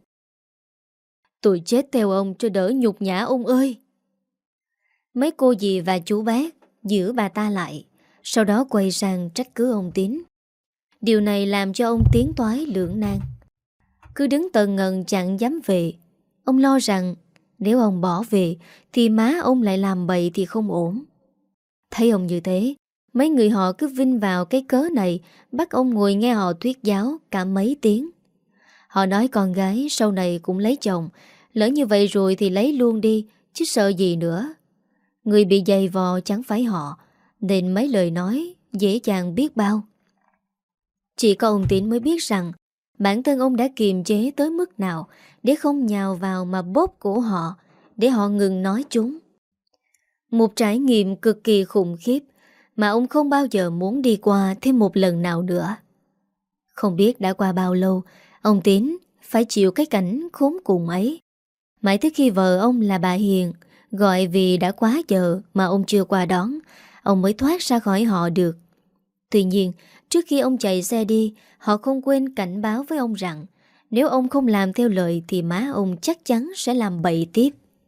Tôi chết theo ông cho đỡ nhục nhã ông ơi. Mấy cô dì và chú bác giữ bà ta lại, sau đó quay sang trách cứ ông Tín. Điều này làm cho ông tiến toái lưỡng nan, cứ đứng tần ngần chẳng dám về. Ông lo rằng nếu ông bỏ về thì má ông lại làm bậy thì không ổn. Thấy ông như thế, mấy người họ cứ vinh vào cái cớ này, bắt ông ngồi nghe họ thuyết giáo cả mấy tiếng. Họ nói con gái sau này cũng lấy chồng, lỡ như vậy rồi thì lấy luôn đi, chứ sợ gì nữa. Người bị giày vò chẳng phải họ, nên mấy lời nói dễ dàng biết bao. Chỉ có ông Tín mới biết rằng bản thân ông đã kiềm chế tới mức nào để không nhào vào mà bóp cổ họ, để họ ngừng nói chúng. Một trải nghiệm cực kỳ khủng khiếp mà ông không bao giờ muốn đi qua thêm một lần nào nữa. Không biết đã qua bao lâu, ông Tín phải chịu cái cảnh khốn cùng ấy. Mãi tới khi vợ ông là bà Hiền gọi vì đã quá giờ mà ông chưa qua đón, ông mới thoát ra khỏi họ được. Tuy nhiên, trước khi ông chạy xe đi, họ không quên cảnh báo với ông rằng nếu ông không làm theo lời thì má ông chắc chắn sẽ làm bậy tiếp.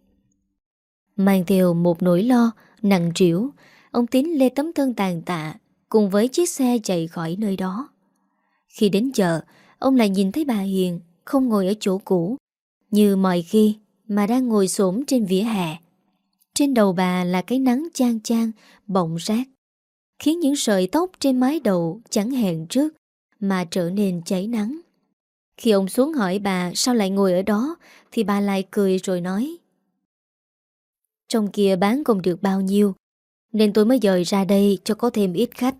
Mang theo một nỗi lo nặng trĩu, ông Tín lê tấm thân tàn tạ cùng với chiếc xe chạy khỏi nơi đó. Khi đến chợ, ông lại nhìn thấy bà Hiền không ngồi ở chỗ cũ như mọi khi, mà đang ngồi xổm trên vỉa hè. Trên đầu bà là cái nắng chang chang bọng rát, khiến những sợi tóc trên mái đầu chẳng hẹn trước mà trở nên cháy nắng. Khi ông xuống hỏi bà sao lại ngồi ở đó thì bà lại cười rồi nói: Trong kia bán không được bao nhiêu, nên tôi mới dời ra đây cho có thêm ít khách.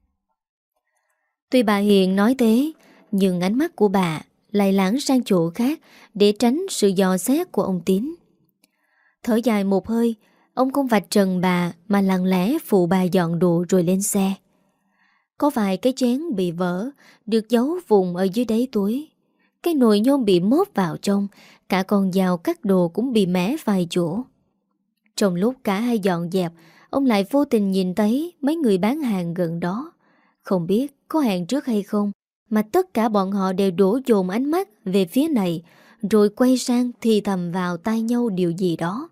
Tuy bà Hiền nói thế, nhưng ánh mắt của bà lại lãng sang chỗ khác để tránh sự dò xét của ông Tín. Thở dài một hơi, ông không vạch trần bà mà lặng lẽ phụ bà dọn đồ rồi lên xe. Có vài cái chén bị vỡ, được giấu vùng ở dưới đáy túi. Cái nồi nhôm bị mốt vào trong, cả con dao cắt đồ cũng bị mẻ vài chỗ. Trong lúc cả hai dọn dẹp, ông lại vô tình nhìn thấy mấy người bán hàng gần đó. Không biết có hẹn trước hay không, mà tất cả bọn họ đều đổ dồn ánh mắt về phía này, rồi quay sang thì thầm vào tai nhau điều gì đó.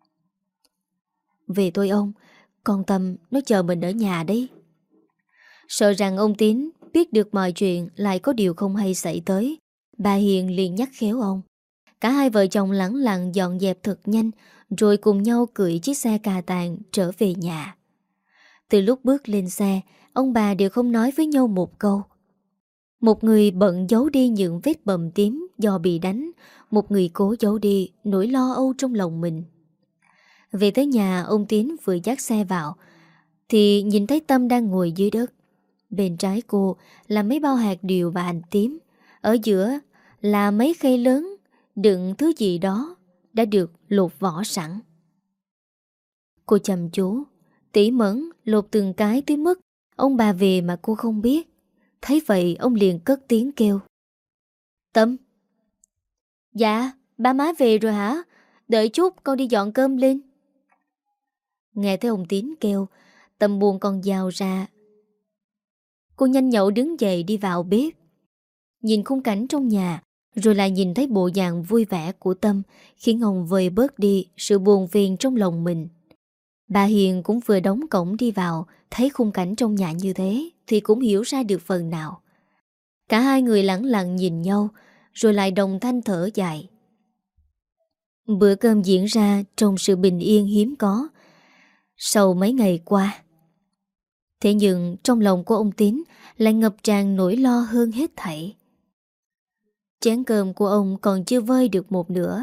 Về thôi ông, con Tâm nó chờ mình ở nhà đấy. Sợ rằng ông Tín biết được mọi chuyện lại có điều không hay xảy tới, bà Hiền liền nhắc khéo ông. Cả hai vợ chồng lẳng lặng dọn dẹp thật nhanh, rồi cùng nhau cưỡi chiếc xe cà tàng trở về nhà. Từ lúc bước lên xe, ông bà đều không nói với nhau một câu. Một người bận giấu đi những vết bầm tím do bị đánh, một người cố giấu đi nỗi lo âu trong lòng mình. Về tới nhà, ông Tín vừa dắt xe vào thì nhìn thấy Tâm đang ngồi dưới đất. Bên trái cô là mấy bao hạt điều và hành tím, ở giữa là mấy khay lớn đựng thứ gì đó đã được lột vỏ sẵn. Cô chăm chú tỉ mẩn lột từng cái tới mức ông bà về mà cô không biết. Thấy vậy ông liền cất tiếng kêu: Tâm. Dạ, ba má về rồi hả? Đợi chút con đi dọn cơm lên. Nghe thấy ông Tín kêu, Tâm buông con dao ra. Cô nhanh nhậu đứng dậy đi vào bếp. Nhìn khung cảnh trong nhà, rồi lại nhìn thấy bộ dạng vui vẻ của Tâm, khiến ông vơi bớt đi sự buồn phiền trong lòng mình. Bà Hiền cũng vừa đóng cổng đi vào, thấy khung cảnh trong nhà như thế thì cũng hiểu ra được phần nào. Cả hai người lẳng lặng nhìn nhau, rồi lại đồng thanh thở dài. Bữa cơm diễn ra trong sự bình yên hiếm có sau mấy ngày qua. Thế nhưng trong lòng của ông Tín lại ngập tràn nỗi lo hơn hết thảy. Chén cơm của ông còn chưa vơi được một nửa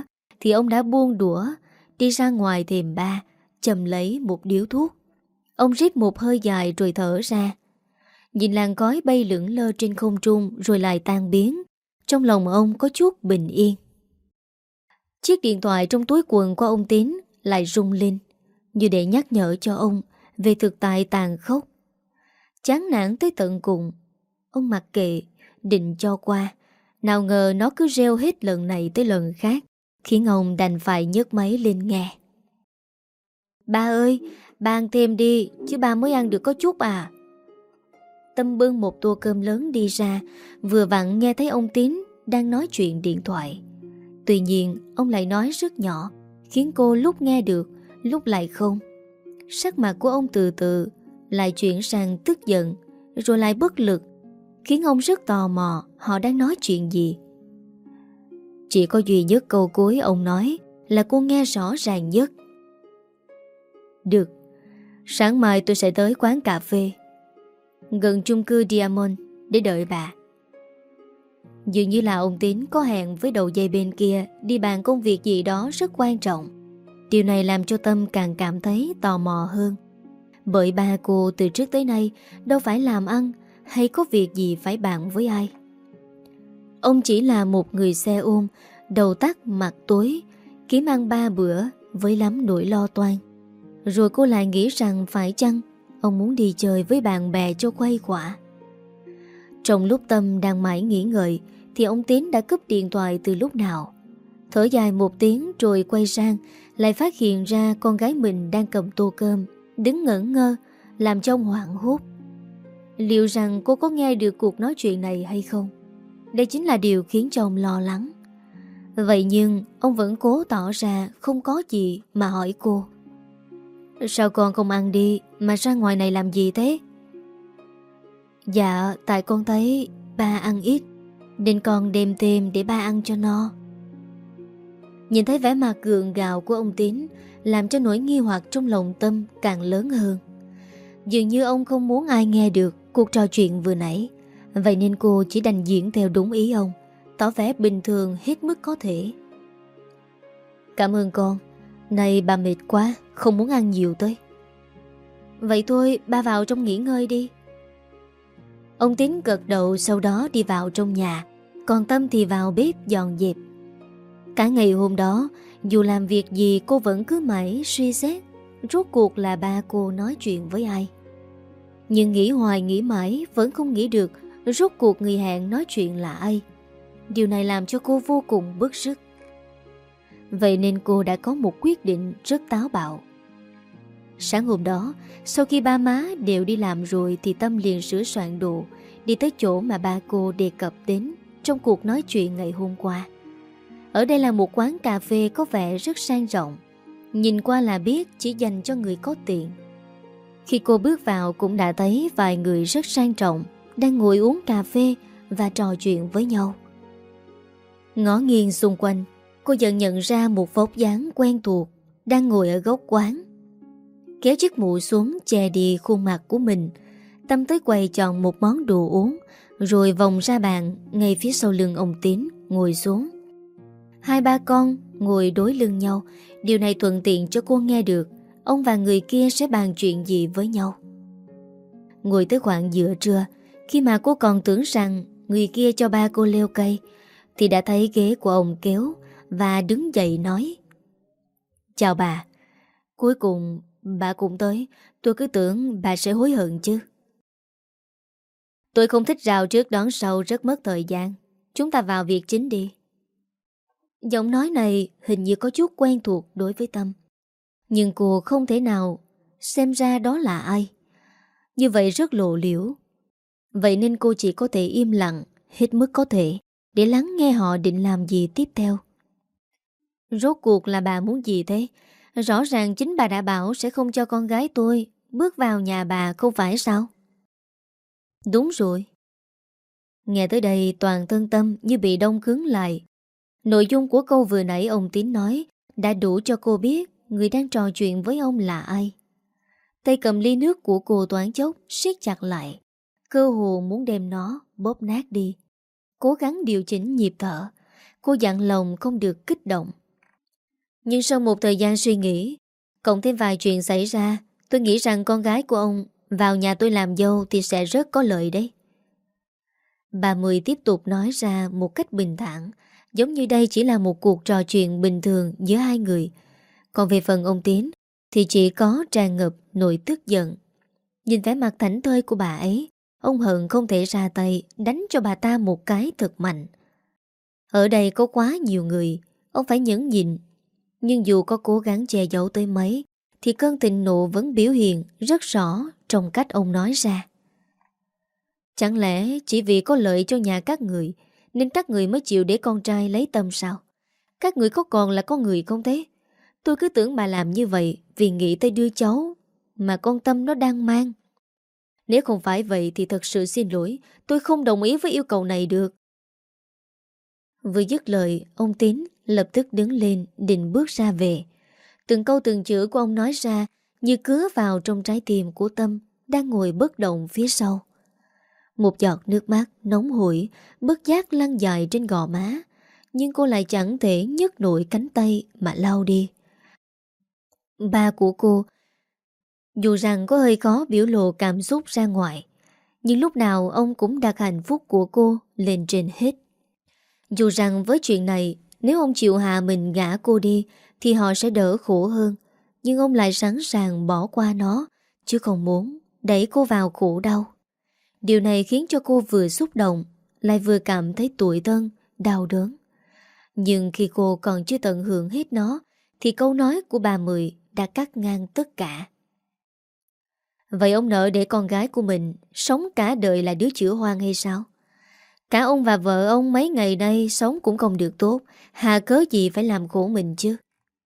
thì ông đã buông đũa, đi ra ngoài thềm ba, chầm lấy một điếu thuốc. Ông rít một hơi dài rồi thở ra. Nhìn làn khói bay lững lơ trên không trung rồi lại tan biến. Trong lòng ông có chút bình yên. Chiếc điện thoại trong túi quần của ông Tín lại rung lên, như để nhắc nhở cho ông về thực tại tàn khốc. Chán nản tới tận cùng, ông mặc kệ, định cho qua. Nào ngờ nó cứ reo hết lần này tới lần khác, khiến ông đành phải nhấc máy lên nghe. Ba ơi, ba ăn thêm đi, chứ ba mới ăn được có chút à. Tâm bưng một tô cơm lớn đi ra, vừa vặn nghe thấy ông Tín đang nói chuyện điện thoại. Tuy nhiên, ông lại nói rất nhỏ, khiến cô lúc nghe được, lúc lại không. Sắc mặt của ông từ từ lại chuyển sang tức giận, rồi lại bất lực, khiến ông rất tò mò họ đang nói chuyện gì. Chỉ có duy nhất câu cuối ông nói là cô nghe rõ ràng nhất. Được, sáng mai tôi sẽ tới quán cà phê gần chung cư Diamond để đợi bà. Dường như là ông Tín có hẹn với đầu dây bên kia đi bàn công việc gì đó rất quan trọng. Điều này làm cho Tâm càng cảm thấy tò mò hơn. Bởi ba cô từ trước tới nay đâu phải làm ăn hay có việc gì phải bàn với ai. Ông chỉ là một người xe ôm, đầu tắt mặt tối, kiếm ăn 3 bữa với lắm nỗi lo toan. Rồi cô lại nghĩ rằng phải chăng ông muốn đi chơi với bạn bè cho khuây khỏa. Trong lúc Tâm đang mãi nghĩ ngợi thì ông Tín đã cúp điện thoại từ lúc nào. Thở dài một tiếng rồi quay sang, lại phát hiện ra con gái mình đang cầm tô cơm, đứng ngẩn ngơ, làm cho ông hoảng hốt. Liệu rằng cô có nghe được cuộc nói chuyện này hay không? Đây chính là điều khiến cho ông lo lắng. Vậy nhưng ông vẫn cố tỏ ra không có gì mà hỏi cô. Sao con không ăn đi mà ra ngoài này làm gì thế? Dạ, tại con thấy ba ăn ít nên con đem thêm để ba ăn cho no. Nhìn thấy vẻ mặt gượng gạo của ông Tín làm cho nỗi nghi hoặc trong lòng Tâm càng lớn hơn. Dường như ông không muốn ai nghe được cuộc trò chuyện vừa nãy. Vậy nên cô chỉ đành diễn theo đúng ý ông, tỏ vẻ bình thường hết mức có thể. Cảm ơn con. Này bà mệt quá, không muốn ăn nhiều tới. Vậy thôi, ba vào trong nghỉ ngơi đi. Ông Tín gật đầu, sau đó đi vào trong nhà. Còn Tâm thì vào bếp dọn dẹp. Cả ngày hôm đó, dù làm việc gì cô vẫn cứ mãi suy xét rốt cuộc là ba cô nói chuyện với ai. Nhưng nghĩ hoài nghĩ mãi vẫn không nghĩ được rốt cuộc người hẹn nói chuyện là ai. Điều này làm cho cô vô cùng bức rứt. Vậy nên cô đã có một quyết định rất táo bạo. Sáng hôm đó, sau khi ba má đều đi làm rồi thì Tâm liền sửa soạn đồ, đi tới chỗ mà ba cô đề cập đến trong cuộc nói chuyện ngày hôm qua. Ở đây là một quán cà phê có vẻ rất sang trọng, nhìn qua là biết chỉ dành cho người có tiền. Khi cô bước vào cũng đã thấy vài người rất sang trọng đang ngồi uống cà phê và trò chuyện với nhau. Ngó nghiêng xung quanh, cô dần nhận ra một vóc dáng quen thuộc đang ngồi ở góc quán. Kéo chiếc mũ xuống che đi khuôn mặt của mình, Tâm tới quầy chọn một món đồ uống, rồi vòng ra bàn ngay phía sau lưng ông Tín ngồi xuống. Hai ba con ngồi đối lưng nhau. Điều này thuận tiện cho cô nghe được ông và người kia sẽ bàn chuyện gì với nhau. Ngồi tới khoảng giữa trưa, khi mà cô còn tưởng rằng người kia cho ba cô leo cây, thì đã thấy ghế của ông kéo và đứng dậy nói: Chào bà. Cuối cùng bà cũng tới. Tôi cứ tưởng bà sẽ hối hận chứ. Tôi không thích rào trước đón sau, rất mất thời gian. Chúng ta vào việc chính đi. Giọng nói này hình như có chút quen thuộc đối với Tâm, nhưng cô không thể nào xem ra đó là ai. Như vậy rất lộ liễu. Vậy nên cô chỉ có thể im lặng hết mức có thể để lắng nghe họ định làm gì tiếp theo. Rốt cuộc là bà muốn gì thế? Rõ ràng chính bà đã bảo sẽ không cho con gái tôi bước vào nhà bà, không phải sao? Đúng rồi. Nghe tới đây toàn thân Tâm như bị đông cứng lại. Nội dung của câu vừa nãy ông Tín nói đã đủ cho cô biết người đang trò chuyện với ông là ai. Tay cầm ly nước của cô toán chốc siết chặt lại, cơ hồ muốn đem nó bóp nát đi. Cố gắng điều chỉnh nhịp thở, cô dặn lòng không được kích động. Nhưng sau một thời gian suy nghĩ, cộng thêm vài chuyện xảy ra, tôi nghĩ rằng con gái của ông vào nhà tôi làm dâu thì sẽ rất có lợi đấy. Bà Mười tiếp tục nói ra một cách bình thản, giống như đây chỉ là một cuộc trò chuyện bình thường giữa hai người. Còn về phần ông Tiến thì chỉ có tràn ngập nỗi tức giận. Nhìn vẻ mặt thảnh thơi của bà ấy, ông hận không thể ra tay đánh cho bà ta một cái thật mạnh. Ở đây có quá nhiều người, ông phải nhẫn nhịn. Nhưng dù có cố gắng che giấu tới mấy thì cơn thịnh nộ vẫn biểu hiện rất rõ trong cách ông nói ra. Chẳng lẽ chỉ vì có lợi cho nhà các người nên các người mới chịu để con trai lấy tâm sao? Các người có còn là con người không thế? Tôi cứ tưởng bà làm như vậy vì nghĩ tới đứa cháu mà con Tâm nó đang mang. Nếu không phải vậy thì thật sự xin lỗi, tôi không đồng ý với yêu cầu này được. Vừa dứt lời, ông Tín lập tức đứng lên định bước ra về. Từng câu từng chữ của ông nói ra như cứa vào trong trái tim của Tâm đang ngồi bất động phía sau. Một giọt nước mắt nóng hổi bất giác lăn dài trên gò má, nhưng cô lại chẳng thể nhấc nổi cánh tay mà lau đi. Ba của cô dù rằng có hơi khó biểu lộ cảm xúc ra ngoài, nhưng lúc nào ông cũng đặt hạnh phúc của cô lên trên hết. Dù rằng với chuyện này, nếu ông chịu hạ mình gả cô đi thì họ sẽ đỡ khổ hơn, nhưng ông lại sẵn sàng bỏ qua nó, chứ không muốn đẩy cô vào khổ đau. Điều này khiến cho cô vừa xúc động, lại vừa cảm thấy tủi thân, đau đớn. Nhưng khi cô còn chưa tận hưởng hết nó, thì câu nói của bà Mười đã cắt ngang tất cả. Vậy ông nỡ để con gái của mình sống cả đời là đứa chữa hoang hay sao? Cả ông và vợ ông mấy ngày nay sống cũng không được tốt, hà cớ gì phải làm khổ mình chứ?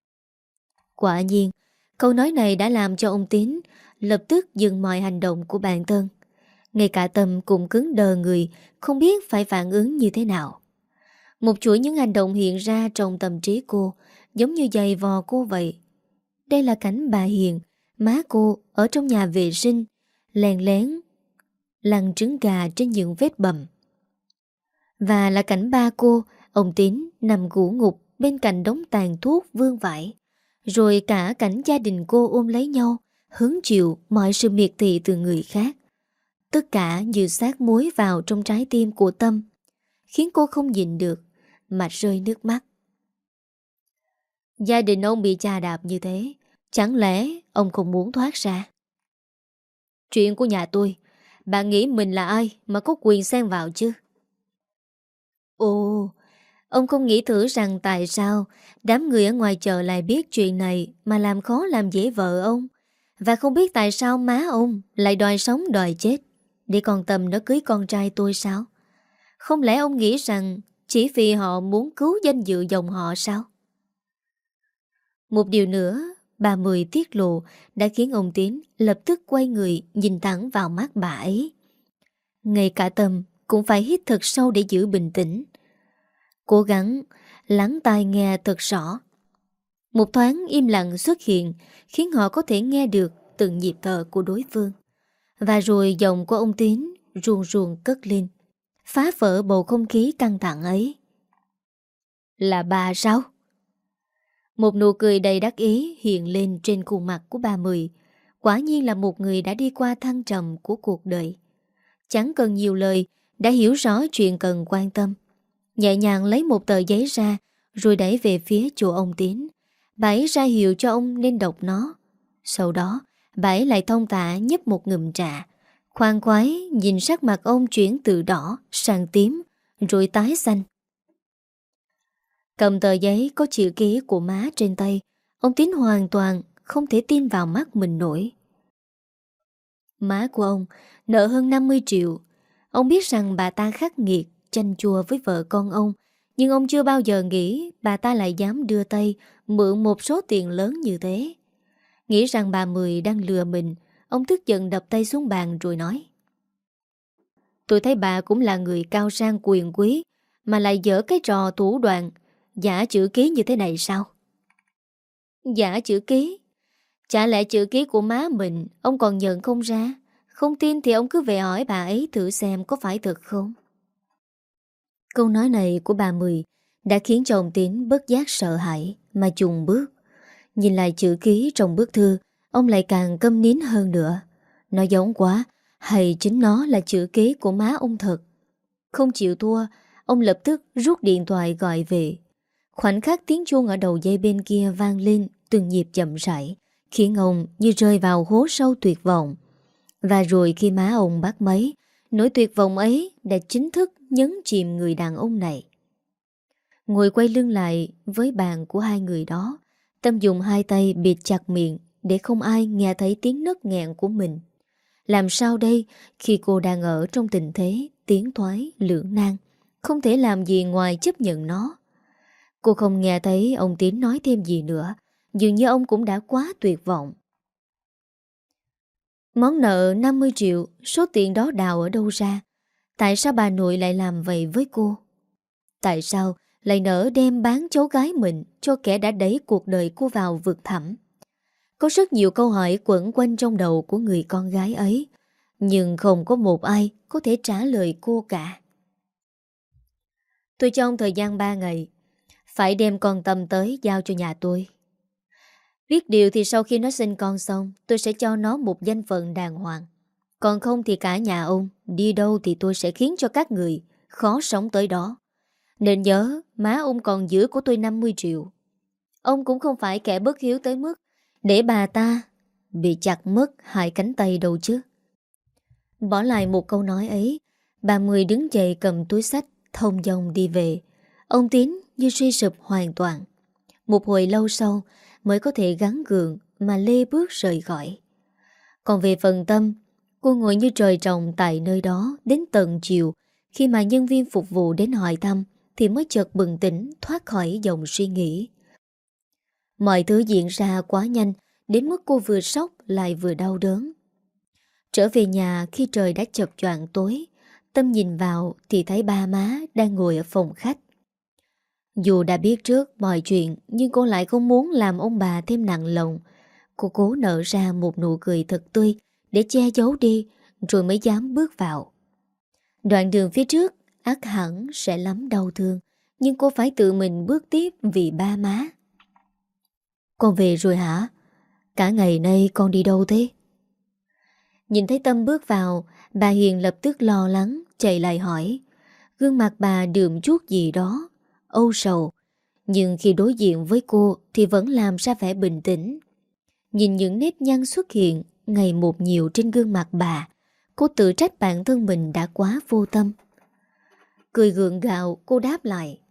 Quả nhiên, câu nói này đã làm cho ông Tín lập tức dừng mọi hành động của bản thân. Ngay cả Tâm cũng cứng đờ người, không biết phải phản ứng như thế nào. Một chuỗi những hành động hiện ra trong tâm trí cô, giống như giày vò cô vậy. Đây là cảnh bà Hiền, má cô ở trong nhà vệ sinh, lén lén lăn trứng gà trên những vết bầm. Và là cảnh ba cô, ông Tín nằm ngủ ngục bên cạnh đống tàn thuốc vương vãi. Rồi cả cảnh gia đình cô ôm lấy nhau, hứng chịu mọi sự miệt thị từ người khác. Tất cả như sát muối vào trong trái tim của Tâm, khiến cô không nhịn được mà rơi nước mắt. Gia đình ông bị chà đạp như thế, chẳng lẽ ông không muốn thoát ra? Chuyện của nhà tôi, bạn nghĩ mình là ai mà có quyền xen vào chứ? Ồ, ông không nghĩ thử rằng tại sao đám người ở ngoài chợ lại biết chuyện này mà làm khó làm dễ vợ ông, và không biết tại sao má ông lại đòi sống đòi chết để con Tâm nó cưới con trai tôi sao? Không lẽ ông nghĩ rằng chỉ vì họ muốn cứu danh dự dòng họ sao? Một điều nữa, bà Mười tiết lộ đã khiến ông Tiến lập tức quay người nhìn thẳng vào mắt bà ấy. Ngay cả Tâm cũng phải hít thật sâu để giữ bình tĩnh, cố gắng lắng tai nghe thật rõ. Một thoáng im lặng xuất hiện khiến họ có thể nghe được từng nhịp thở của đối phương. Và rồi giọng của ông Tiến ruồn ruồn cất lên, phá vỡ bầu không khí căng thẳng ấy. Là bà sao? Một nụ cười đầy đắc ý hiện lên trên khuôn mặt của bà Mười. Quả nhiên là một người đã đi qua thăng trầm của cuộc đời. Chẳng cần nhiều lời, đã hiểu rõ chuyện cần quan tâm. Nhẹ nhàng lấy một tờ giấy ra, rồi đẩy về phía chỗ ông Tiến. Bà ấy ra hiệu cho ông nên đọc nó. Sau đó, bà ấy lại thong thả nhấp một ngụm trà. Khoan khoái nhìn sắc mặt ông chuyển từ đỏ sang tím, rồi tái xanh. Cầm tờ giấy có chữ ký của má trên tay, ông Tín hoàn toàn không thể tin vào mắt mình nổi. Má của ông nợ hơn 50 triệu. Ông biết rằng bà ta khắc nghiệt, chanh chua với vợ con ông, nhưng ông chưa bao giờ nghĩ bà ta lại dám đưa tay mượn một số tiền lớn như thế. Nghĩ rằng bà Mười đang lừa mình, ông tức giận đập tay xuống bàn rồi nói: Tôi thấy bà cũng là người cao sang quyền quý, mà lại dở cái trò thủ đoạn giả chữ ký như thế này sao? Giả chữ ký? Chả lẽ chữ ký của má mình ông còn nhận không ra? Không tin thì ông cứ về hỏi bà ấy thử xem có phải thật không. Câu nói này của bà Mười đã khiến cho ông Tín bất giác sợ hãi. mà chùng bước. Nhìn lại chữ ký trong bức thư, ông lại càng câm nín hơn nữa. Nó giống quá, hay chính nó là chữ ký của má ông thật? Không chịu thua, ông lập tức rút điện thoại gọi về. Khoảnh khắc tiếng chuông ở đầu dây bên kia vang lên từng nhịp chậm rãi, khiến ông như rơi vào hố sâu tuyệt vọng. Và rồi khi má ông bắt máy, nỗi tuyệt vọng ấy đã chính thức nhấn chìm người đàn ông này. Ngồi quay lưng lại với bàn của hai người đó, Tâm dùng hai tay bịt chặt miệng để không ai nghe thấy tiếng nấc nghẹn của mình. Làm sao đây khi cô đang ở trong tình thế tiến thoái lưỡng nan, không thể làm gì ngoài chấp nhận nó. Cô không nghe thấy ông Tín nói thêm gì nữa, dường như ông cũng đã quá tuyệt vọng. Món nợ 50 triệu, số tiền đó đào ở đâu ra? Tại sao bà nội lại làm vậy với cô? Tại sao lại nỡ đem bán cháu gái mình cho kẻ đã đẩy cuộc đời cô vào vực thẳm? Có rất nhiều câu hỏi quẩn quanh trong đầu của người con gái ấy, nhưng không có một ai có thể trả lời cô cả. Tôi cho ông thời gian 3 ngày, phải đem con Tâm tới giao cho nhà tôi. Biết điều thì sau khi nó sinh con xong, tôi sẽ cho nó một danh phận đàng hoàng. Còn không thì cả nhà ông, đi đâu thì tôi sẽ khiến cho các người khó sống tới đó. Nên nhớ, má ông còn giữ của tôi 50 triệu. Ông cũng không phải kẻ bất hiếu tới mức để bà ta bị chặt mất hai cánh tay đâu chứ. Bỏ lại một câu nói ấy, bà Mười đứng dậy cầm túi xách, thông dong đi về. Ông Tín như suy sụp hoàn toàn. Một hồi lâu sau mới có thể gắng gượng mà lê bước rời khỏi. Còn về phần Tâm, cô ngồi như trời trồng tại nơi đó đến tận chiều. Khi mà nhân viên phục vụ đến hỏi thăm thì mới chợt bừng tỉnh thoát khỏi dòng suy nghĩ. Mọi thứ diễn ra quá nhanh đến mức cô vừa sốc lại vừa đau đớn. Trở về nhà khi trời đã chập choạng tối, Tâm nhìn vào thì thấy ba má đang ngồi ở phòng khách. Dù đã biết trước mọi chuyện nhưng cô lại không muốn làm ông bà thêm nặng lòng. Cô cố nở ra một nụ cười thật tươi để che giấu đi rồi mới dám bước vào. Đoạn đường phía trước ắt hẳn sẽ lắm đau thương, nhưng cô phải tự mình bước tiếp vì ba má. Con về rồi hả? Cả ngày nay con đi đâu thế? Nhìn thấy Tâm bước vào, bà Hiền lập tức lo lắng chạy lại hỏi. Gương mặt bà đượm chút gì đó âu sầu, nhưng khi đối diện với cô thì vẫn làm ra vẻ bình tĩnh. Nhìn những nếp nhăn xuất hiện ngày một nhiều trên gương mặt bà, cô tự trách bản thân mình đã quá vô tâm. Cười gượng gạo, cô đáp lại.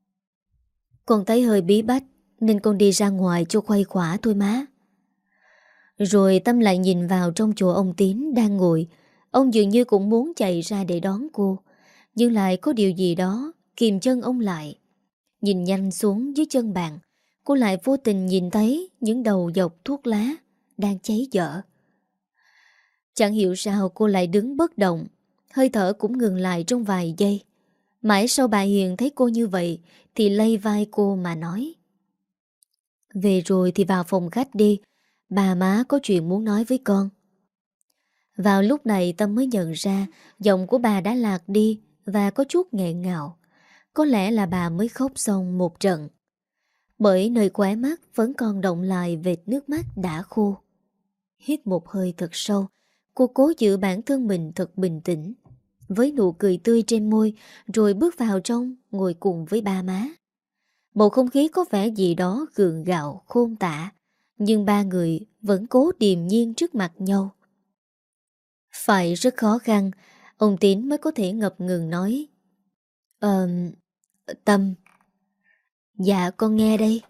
Con thấy hơi bí bách nên con đi ra ngoài cho khuây khỏa thôi má. Rồi Tâm lại nhìn vào trong chỗ ông Tín đang ngồi. Ông dường như cũng muốn chạy ra để đón cô, nhưng lại có điều gì đó kìm chân ông lại. Nhìn nhanh xuống dưới chân bàn, cô lại vô tình nhìn thấy những đầu dọc thuốc lá đang cháy dở. Chẳng hiểu sao cô lại đứng bất động, hơi thở cũng ngừng lại trong vài giây. Mãi sau bà Hiền thấy cô như vậy thì lay vai cô mà nói. Về rồi thì vào phòng khách đi, bà má có chuyện muốn nói với con. Vào lúc này Tâm mới nhận ra giọng của bà đã lạc đi và có chút nghẹn ngào. Có lẽ là bà mới khóc xong một trận, bởi nơi khóe mắt vẫn còn đọng lại vệt nước mắt đã khô. Hít một hơi thật sâu, cô cố giữ bản thân mình thật bình tĩnh, với nụ cười tươi trên môi, rồi bước vào trong ngồi cùng với ba má. Bầu không khí có vẻ gì đó gượng gạo khôn tả, nhưng ba người vẫn cố điềm nhiên trước mặt nhau. Phải rất khó khăn, ông Tín mới có thể ngập ngừng nói. Tâm. Dạ con nghe đây.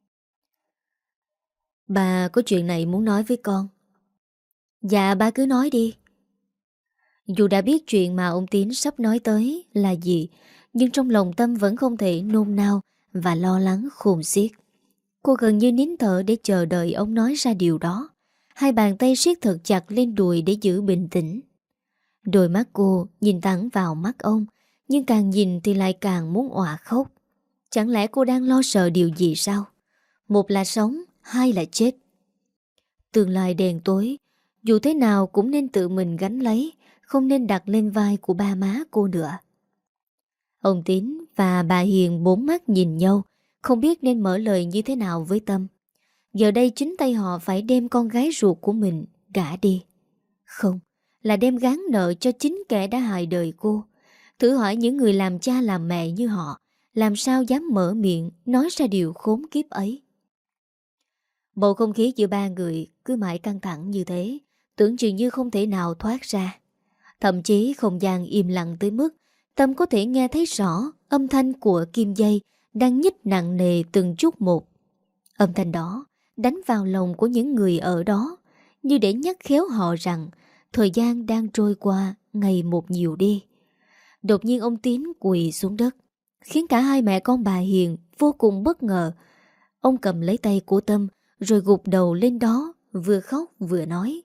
Bà có chuyện này muốn nói với con. Dạ ba cứ nói đi. Dù đã biết chuyện mà ông Tín sắp nói tới là gì, nhưng trong lòng Tâm vẫn không thể nôn nao và lo lắng khôn xiết. Cô gần như nín thở để chờ đợi ông nói ra điều đó. Hai bàn tay siết thật chặt lên đùi để giữ bình tĩnh. Đôi mắt cô nhìn thẳng vào mắt ông, nhưng càng nhìn thì lại càng muốn òa khóc. Chẳng lẽ cô đang lo sợ điều gì sao? Một là sống, hai là chết. Tương lai đèn tối, dù thế nào cũng nên tự mình gánh lấy, không nên đặt lên vai của ba má cô nữa. Ông Tín và bà Hiền bốn mắt nhìn nhau, Không biết nên mở lời như thế nào với Tâm. Giờ đây chính tay họ phải đem con gái ruột của mình gả đi. Không, là đem gán nợ cho chính kẻ đã hại đời cô. Thử hỏi những người làm cha làm mẹ như họ, làm sao dám mở miệng nói ra điều khốn kiếp ấy. Bầu không khí giữa ba người cứ mãi căng thẳng như thế, tưởng chừng như không thể nào thoát ra. Thậm chí không gian im lặng tới mức Tâm có thể nghe thấy rõ âm thanh của kim dây đang nhích nặng nề từng chút một. Âm thanh đó đánh vào lòng của những người ở đó, như để nhắc khéo họ rằng thời gian đang trôi qua ngày một nhiều đi. Đột nhiên ông Tín quỳ xuống đất, khiến cả hai mẹ con bà Hiền vô cùng bất ngờ. Ông cầm lấy tay của Tâm rồi gục đầu lên đó, vừa khóc vừa nói: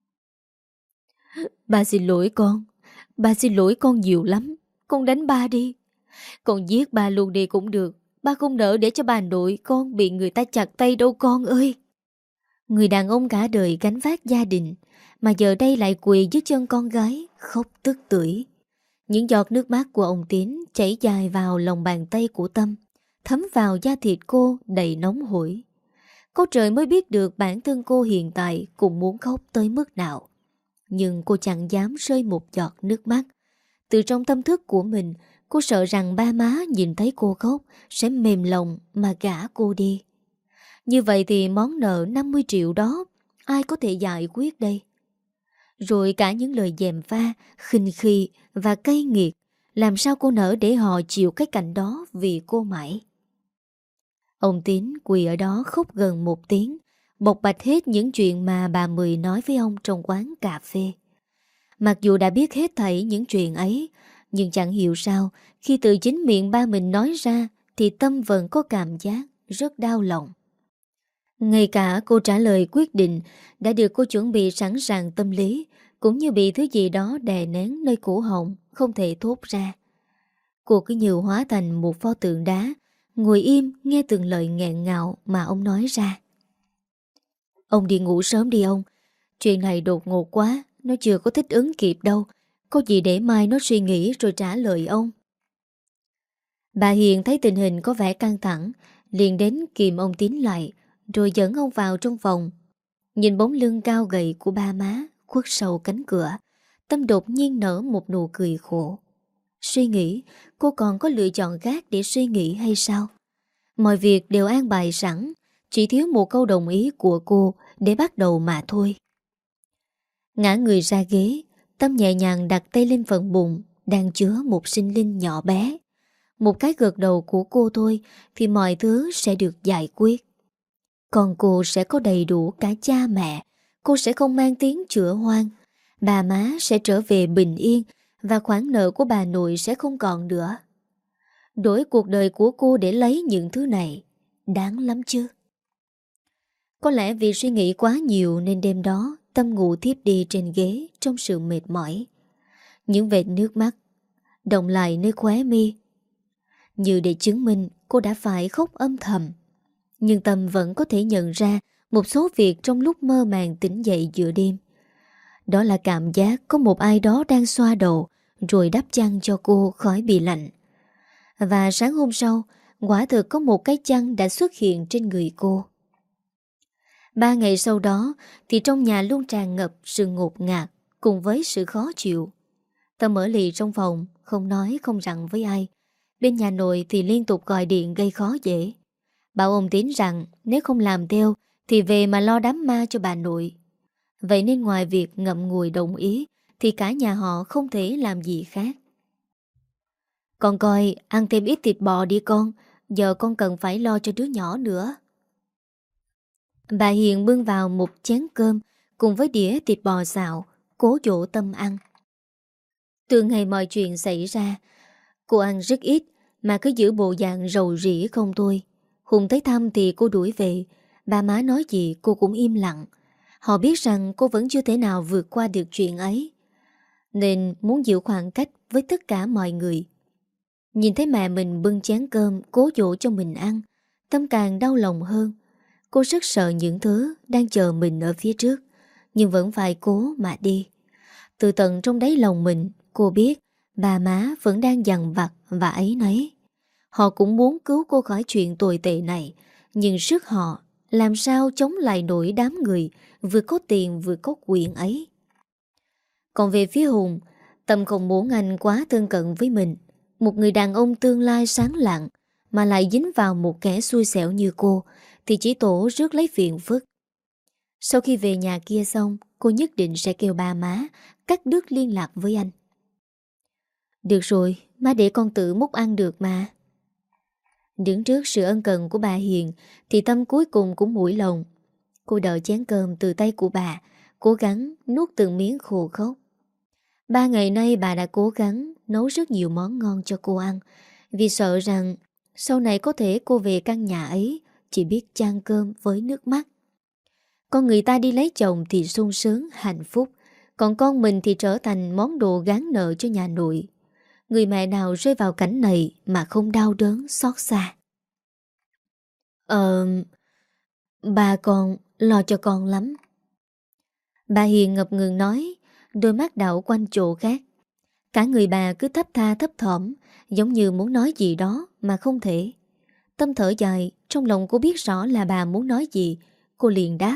Ba xin lỗi con. Ba xin lỗi con nhiều lắm. Con đánh ba đi. Con giết ba luôn đi cũng được. Ba không nỡ để cho bà nội con bị người ta chặt tay đâu con ơi. Người đàn ông cả đời gánh vác gia đình, mà giờ đây lại quỳ dưới chân con gái, khóc tức tưởi. Những giọt nước mắt của ông Tín chảy dài vào lòng bàn tay của Tâm, thấm vào da thịt cô đầy nóng hổi. Cô trời mới biết được bản thân cô hiện tại cũng muốn khóc tới mức nào. Nhưng cô chẳng dám rơi một giọt nước mắt. Từ trong tâm thức của mình, cô sợ rằng ba má nhìn thấy cô khóc sẽ mềm lòng mà gả cô đi. Như vậy thì món nợ 50 triệu đó ai có thể giải quyết đây? Rồi cả những lời gièm pha, khinh khi và cay nghiệt, làm sao cô nỡ để họ chịu cái cảnh đó vì cô mãi? Ông Tín quỳ ở đó khóc gần 1 tiếng, bộc bạch hết những chuyện mà bà Mười nói với ông trong quán cà phê. Mặc dù đã biết hết thảy những chuyện ấy, nhưng chẳng hiểu sao khi từ chính miệng ba mình nói ra thì Tâm vẫn có cảm giác rất đau lòng. Ngay cả cô trả lời quyết định đã được cô chuẩn bị sẵn sàng tâm lý, cũng như bị thứ gì đó đè nén nơi cổ họng không thể thốt ra. Cô cứ như hóa thành một pho tượng đá, ngồi im nghe từng lời nghẹn ngào mà ông nói ra. Ông đi ngủ sớm đi ông. Chuyện này đột ngột quá, nó chưa có thích ứng kịp đâu. Có gì để mai nó suy nghĩ rồi trả lời ông. Bà Hiền thấy tình hình có vẻ căng thẳng, liền đến kìm ông Tín lại, rồi dẫn ông vào trong phòng. Nhìn bóng lưng cao gầy của ba má khuất sau cánh cửa, Tâm đột nhiên nở một nụ cười khổ. Suy nghĩ, cô còn có lựa chọn khác để suy nghĩ hay sao? Mọi việc đều an bài sẵn, chỉ thiếu một câu đồng ý của cô để bắt đầu mà thôi. Ngã người ra ghế, Tâm nhẹ nhàng đặt tay lên phần bụng đang chứa một sinh linh nhỏ bé. Một cái gật đầu của cô thôi thì mọi thứ sẽ được giải quyết. Còn cô sẽ có đầy đủ cả cha mẹ. Cô sẽ không mang tiếng chữa hoang. Bà má sẽ trở về bình yên, và khoản nợ của bà nội sẽ không còn nữa. Đổi cuộc đời của cô để lấy những thứ này đáng lắm chứ. Có lẽ vì suy nghĩ quá nhiều nên đêm đó Tâm ngủ thiếp đi trên ghế trong sự mệt mỏi. Những vệt nước mắt đọng lại nơi khóe mi, như để chứng minh cô đã phải khóc âm thầm. Nhưng Tâm vẫn có thể nhận ra một số việc trong lúc mơ màng tỉnh dậy giữa đêm. Đó là cảm giác có một ai đó đang xoa đầu rồi đắp chăn cho cô khỏi bị lạnh. Và sáng hôm sau, quả thực có một cái chăn đã xuất hiện trên người cô. 3 ngày sau đó thì trong nhà luôn tràn ngập sự ngột ngạt cùng với sự khó chịu. Tâm ở lì trong phòng, không nói không rằng với ai. Bên nhà nội thì liên tục gọi điện gây khó dễ. Bảo ông Tín rằng nếu không làm theo thì về mà lo đám ma cho bà nội. Vậy nên ngoài việc ngậm ngùi đồng ý thì cả nhà họ không thể làm gì khác. Con coi ăn thêm ít thịt bò đi con. Giờ con cần phải lo cho đứa nhỏ nữa. Bà Hiền bưng vào một chén cơm cùng với đĩa thịt bò xào, cố dỗ Tâm ăn. Từ ngày mọi chuyện xảy ra, cô ăn rất ít mà cứ giữ bộ dạng rầu rĩ không thôi. Hùng tới thăm thì cô đuổi về. Ba má nói gì cô cũng im lặng. Họ biết rằng cô vẫn chưa thể nào vượt qua được chuyện ấy, nên muốn giữ khoảng cách với tất cả mọi người. Nhìn thấy mẹ mình bưng chén cơm cố dỗ cho mình ăn, Tâm càng đau lòng hơn. Cô rất sợ những thứ đang chờ mình ở phía trước, nhưng vẫn phải cố mà đi. Từ tận trong đáy lòng mình, cô biết bà má vẫn đang dằn vặt và áy náy. Họ cũng muốn cứu cô khỏi chuyện tồi tệ này, nhưng sức họ làm sao chống lại nổi đám người vừa có tiền vừa có quyền ấy. Còn về phía Hùng, Tâm không muốn anh quá thân cận với mình. Một người đàn ông tương lai sáng lạng mà lại dính vào một kẻ xui xẻo như cô thì chỉ tổ rước lấy phiền phức. Sau khi về nhà kia xong, cô nhất định sẽ kêu ba má cắt đứt liên lạc với anh. Được rồi, má để con tự múc ăn được mà. Đứng trước sự ân cần của bà Hiền thì Tâm cuối cùng cũng mũi lòng. Cô đợi chén cơm từ tay của bà, cố gắng nuốt từng miếng khô khốc. 3 ngày nay bà đã cố gắng nấu rất nhiều món ngon cho cô ăn, vì sợ rằng sau này có thể cô về căn nhà ấy chỉ biết chan cơm với nước mắt. Con người ta đi lấy chồng thì sung sướng, hạnh phúc, còn con mình thì trở thành món đồ gán nợ cho nhà nội. Người mẹ nào rơi vào cảnh này mà không đau đớn, xót xa. Bà con lo cho con lắm. Bà Hiền ngập ngừng nói, đôi mắt đảo quanh chỗ khác. Cả người bà cứ thấp tha thấp thỏm, giống như muốn nói gì đó mà không thể. Tâm thở dài, trong lòng cô biết rõ là bà muốn nói gì. Cô liền đáp: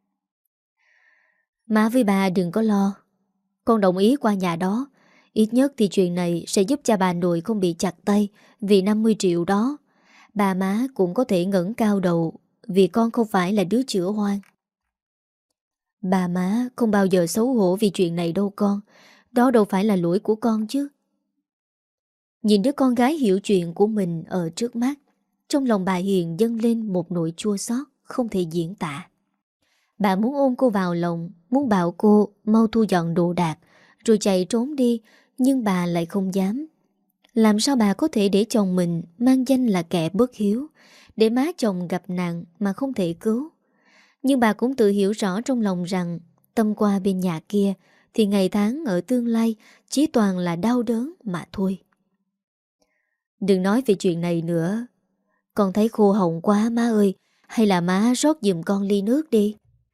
Má với bà đừng có lo, con đồng ý qua nhà đó. Ít nhất thì chuyện này sẽ giúp cha bà nội không bị chặt tay vì 50 triệu đó. Bà má cũng có thể ngẩng cao đầu vì con không phải là đứa chữa hoang. Bà má không bao giờ xấu hổ vì chuyện này đâu con. Đó đâu phải là lỗi của con chứ. Nhìn đứa con gái hiểu chuyện của mình ở trước mắt, trong lòng bà Hiền dâng lên một nỗi chua xót không thể diễn tả. Bà muốn ôm cô vào lòng, muốn bảo cô mau thu dọn đồ đạc rồi chạy trốn đi, nhưng bà lại không dám. Làm sao bà có thể để chồng mình mang danh là kẻ bất hiếu, để má chồng gặp nạn mà không thể cứu. Nhưng bà cũng tự hiểu rõ trong lòng rằng Tâm qua bên nhà kia thì ngày tháng ở tương lai chỉ toàn là đau đớn mà thôi. Đừng nói về chuyện này nữa. Con thấy khô họng quá má ơi. Hay là má rót giùm con ly nước đi.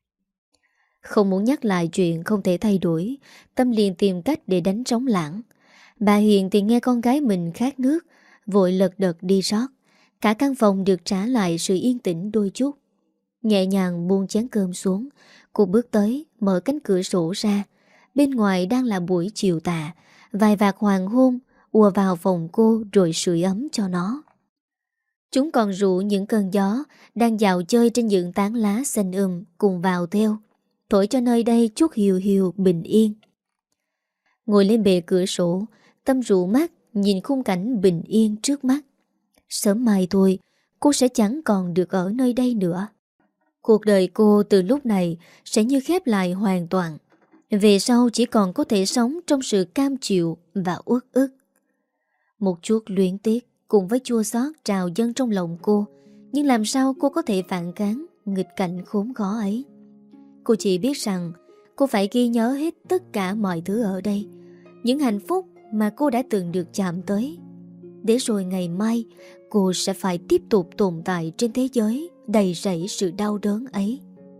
Không muốn nhắc lại chuyện không thể thay đổi, Tâm liền tìm cách để đánh trống lãng. Bà Hiền thì nghe con gái mình khát nước, vội lật đật đi rót. Cả căn phòng được trả lại sự yên tĩnh đôi chút. Nhẹ nhàng buông chén cơm xuống, cô bước tới mở cánh cửa sổ ra. Bên ngoài đang là buổi chiều tà, vài vạt hoàng hôn ùa vào phòng cô rồi sưởi ấm cho nó. Chúng còn rủ những cơn gió đang dạo chơi trên những tán lá xanh cùng vào theo, thổi cho nơi đây chút hiu hiu bình yên. Ngồi lên bệ cửa sổ, Tâm rụ mắt nhìn khung cảnh bình yên trước mắt. Sớm mai thôi, cô sẽ chẳng còn được ở nơi đây nữa. Cuộc đời cô từ lúc này sẽ như khép lại hoàn toàn. Về sau chỉ còn có thể sống trong sự cam chịu và uất ức. Một chút luyến tiếc cùng với chua xót trào dâng trong lòng cô, nhưng làm sao cô có thể phản kháng nghịch cảnh khốn khó ấy. Cô chỉ biết rằng cô phải ghi nhớ hết tất cả mọi thứ ở đây, những hạnh phúc mà cô đã từng được chạm tới, để rồi ngày mai cô sẽ phải tiếp tục tồn tại trên thế giới đầy rẫy sự đau đớn ấy.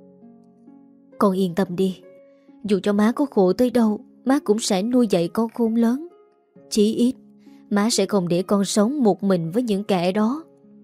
Con yên tâm đi, dù cho má có khổ tới đâu, má cũng sẽ nuôi dạy con khôn lớn. Chí ít má sẽ không để con sống một mình với những kẻ đó.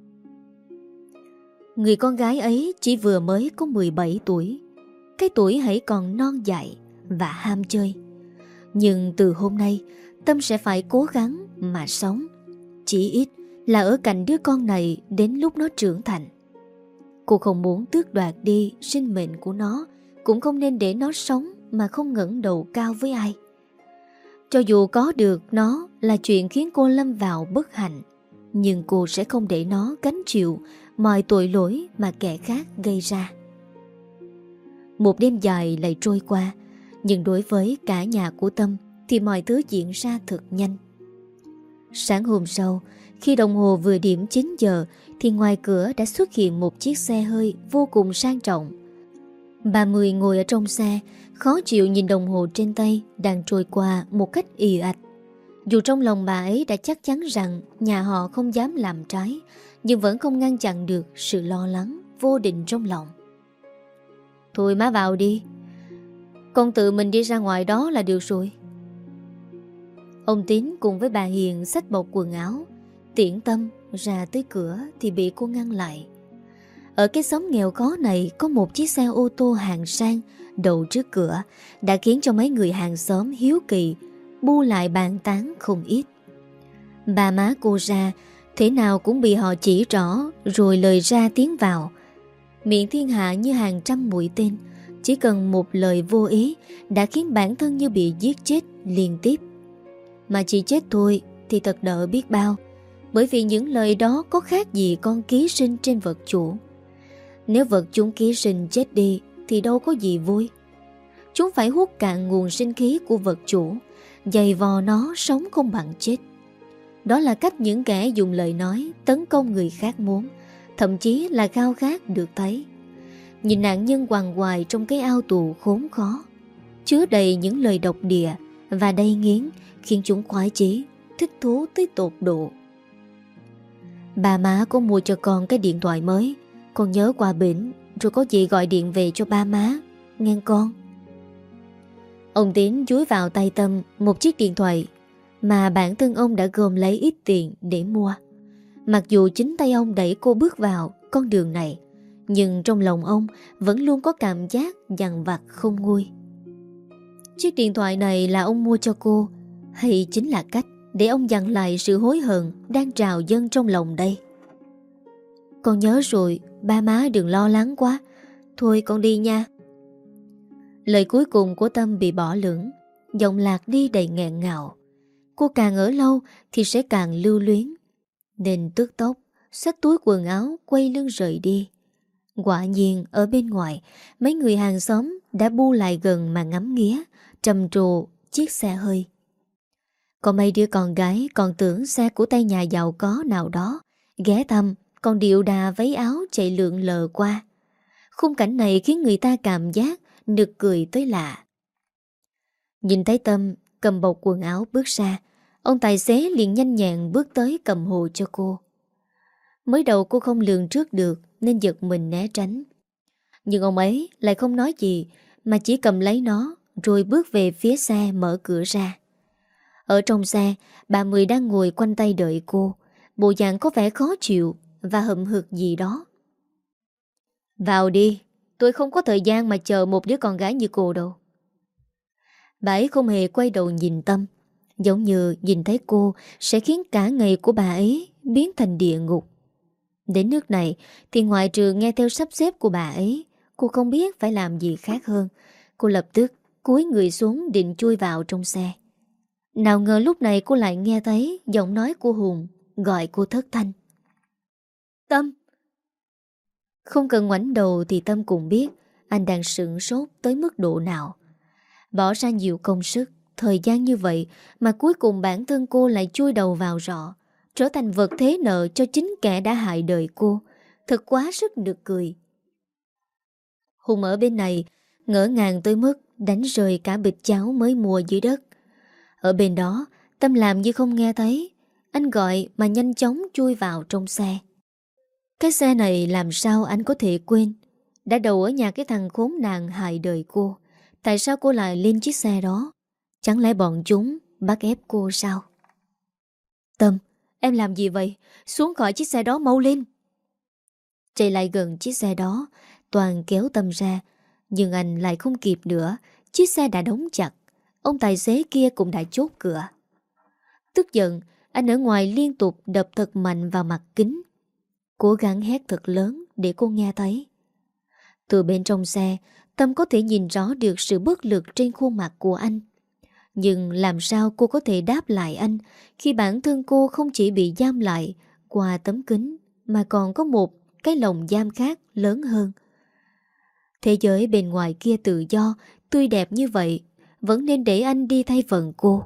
Người con gái ấy chỉ vừa mới có 17 tuổi, cái tuổi hãy còn non dại và ham chơi. Nhưng từ hôm nay Tâm sẽ phải cố gắng mà sống, chỉ ít là ở cạnh đứa con này đến lúc nó trưởng thành. Cô không muốn tước đoạt đi sinh mệnh của nó, cũng không nên để nó sống mà không ngẩng đầu cao với ai. Cho dù có được nó là chuyện khiến cô lâm vào bất hạnh, nhưng cô sẽ không để nó gánh chịu mọi tội lỗi mà kẻ khác gây ra. Một đêm dài lại trôi qua, nhưng đối với cả nhà của Tâm thì mọi thứ diễn ra thật nhanh. Sáng hôm sau, khi đồng hồ vừa điểm 9 giờ thì ngoài cửa đã xuất hiện một chiếc xe hơi vô cùng sang trọng. Bà Mười ngồi ở trong xe, khó chịu nhìn đồng hồ trên tay đang trôi qua một cách ì ạch. Dù trong lòng bà ấy đã chắc chắn rằng nhà họ không dám làm trái, nhưng vẫn không ngăn chặn được sự lo lắng vô định trong lòng. Thôi má vào đi, con tự mình đi ra ngoài đó là được rồi. Ông Tín cùng với bà Hiền xách bọc quần áo tiễn Tâm ra tới cửa thì bị cô ngăn lại. Ở cái xóm nghèo khó này có một chiếc xe ô tô hạng sang đậu trước cửa đã khiến cho mấy người hàng xóm hiếu kỳ bu lại bàn tán không ít. Ba má cô ra thế nào cũng bị họ chỉ rõ rồi lời ra tiếng vào. Miệng thiên hạ như hàng trăm mũi tên, chỉ cần một lời vô ý đã khiến bản thân như bị giết chết liên tiếp. Mà chỉ chết thôi thì thật đỡ biết bao, bởi vì những lời đó có khác gì con ký sinh trên vật chủ. Nếu vật chúng ký sinh chết đi thì đâu có gì vui. Chúng phải hút cạn nguồn sinh khí của vật chủ, giày vò nó sống không bằng chết. Đó là cách những kẻ dùng lời nói tấn công người khác muốn, thậm chí là khao khát được thấy. Nhìn nạn nhân quằn quại trong cái ao tù khốn khó, chứa đầy những lời độc địa và đầy nghiến, khiến chúng khoái chí, thích thú tới tột độ. Bà má có mua cho con cái điện thoại mới. Con nhớ qua bển rồi có gì gọi điện về cho ba má, nghe con. Ông Tín dúi vào tay Tâm một chiếc điện thoại mà bản thân ông đã gom lấy ít tiền để mua. Mặc dù chính tay ông đẩy cô bước vào con đường này, nhưng trong lòng ông vẫn luôn có cảm giác dằn vặt không nguôi. Chiếc điện thoại này là ông mua cho cô, hay chính là cách để ông dằn lại sự hối hận đang trào dâng trong lòng đây? Con nhớ rồi, ba má đừng lo lắng quá. Thôi con đi nha. Lời cuối cùng của Tâm bị bỏ lửng, giọng Lạc đi đầy nghẹn ngào. Cô càng ở lâu thì sẽ càng lưu luyến, nên tức tốc xách túi quần áo quay lưng rời đi. Quả nhiên ở bên ngoài, mấy người hàng xóm đã bu lại gần mà ngắm nghía, trầm trồ chiếc xe hơi. Còn mấy đứa con gái còn tưởng xe của tay nhà giàu có nào đó ghé thăm, còn điệu đà váy áo chạy lượn lờ qua. Khung cảnh này khiến người ta cảm giác nực cười tới lạ. Nhìn thấy Tâm cầm bọc quần áo bước ra, ông tài xế liền nhanh nhẹn bước tới cầm hộ cho cô. Mới đầu cô không lường trước được nên giật mình né tránh. Nhưng ông ấy lại không nói gì mà chỉ cầm lấy nó rồi bước về phía xe mở cửa ra. Ở trong xe, bà Mười đang ngồi quanh tay đợi cô, bộ dạng có vẻ khó chịu và hậm hực gì đó. Vào đi, tôi không có thời gian mà chờ một đứa con gái như cô đâu. Bà ấy không hề quay đầu nhìn Tâm, giống như nhìn thấy cô sẽ khiến cả ngày của bà ấy biến thành địa ngục. Đến nước này thì ngoại trừ nghe theo sắp xếp của bà ấy, cô không biết phải làm gì khác hơn. Cô lập tức cúi người xuống định chui vào trong xe. Nào ngờ lúc này cô lại nghe thấy giọng nói của Hùng gọi cô thất thanh. Tâm! Không cần ngoảnh đầu thì Tâm cũng biết anh đang sửng sốt tới mức độ nào. Bỏ ra nhiều công sức, thời gian như vậy mà cuối cùng bản thân cô lại chui đầu vào rọ, trở thành vật thế nợ cho chính kẻ đã hại đời cô. Thật quá sức nực cười. Hùng ở bên này ngỡ ngàng tới mức đánh rơi cả bịch cháo mới mua dưới đất. Ở bên đó Tâm làm như không nghe thấy. Anh gọi mà nhanh chóng chui vào trong xe. Cái xe này làm sao anh có thể quên? Đã đầu ở nhà cái thằng khốn nạn hại đời cô. Tại sao cô lại lên chiếc xe đó? Chẳng lẽ bọn chúng bắt ép cô sao? Tâm, em làm gì vậy? Xuống khỏi chiếc xe đó mau lên. Chạy lại gần chiếc xe đó, Toàn kéo Tâm ra. Nhưng anh lại không kịp nữa. Chiếc xe đã đóng chặt. Ông tài xế kia cũng đã chốt cửa. Tức giận, anh ở ngoài liên tục đập thật mạnh vào mặt kính, cố gắng hét thật lớn để cô nghe thấy. Từ bên trong xe, Tâm có thể nhìn rõ được sự bất lực trên khuôn mặt của anh. Nhưng làm sao cô có thể đáp lại anh khi bản thân cô không chỉ bị giam lại qua tấm kính mà còn có một cái lồng giam khác lớn hơn. Thế giới bên ngoài kia tự do, tươi đẹp như vậy, vẫn nên để anh đi thay phận cô.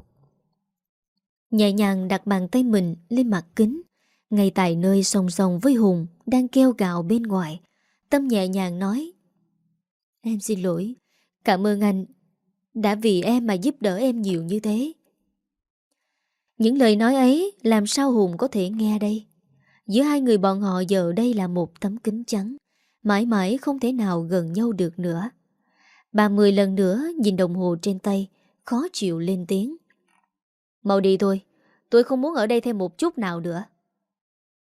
Nhẹ nhàng đặt bàn tay mình lên mặt kính, ngay tại nơi song song với Hùng đang kêu gào bên ngoài. Tâm nhẹ nhàng nói: Em xin lỗi, cảm ơn anh đã vì em mà giúp đỡ em nhiều như thế. Những lời nói ấy làm sao Hùng có thể nghe đây? Giữa hai người bọn họ giờ đây là một tấm kính trắng, mãi mãi không thể nào gần nhau được nữa. Bà Mười lần nữa nhìn đồng hồ trên tay, khó chịu lên tiếng: Mau đi thôi, tôi không muốn ở đây thêm một chút nào nữa.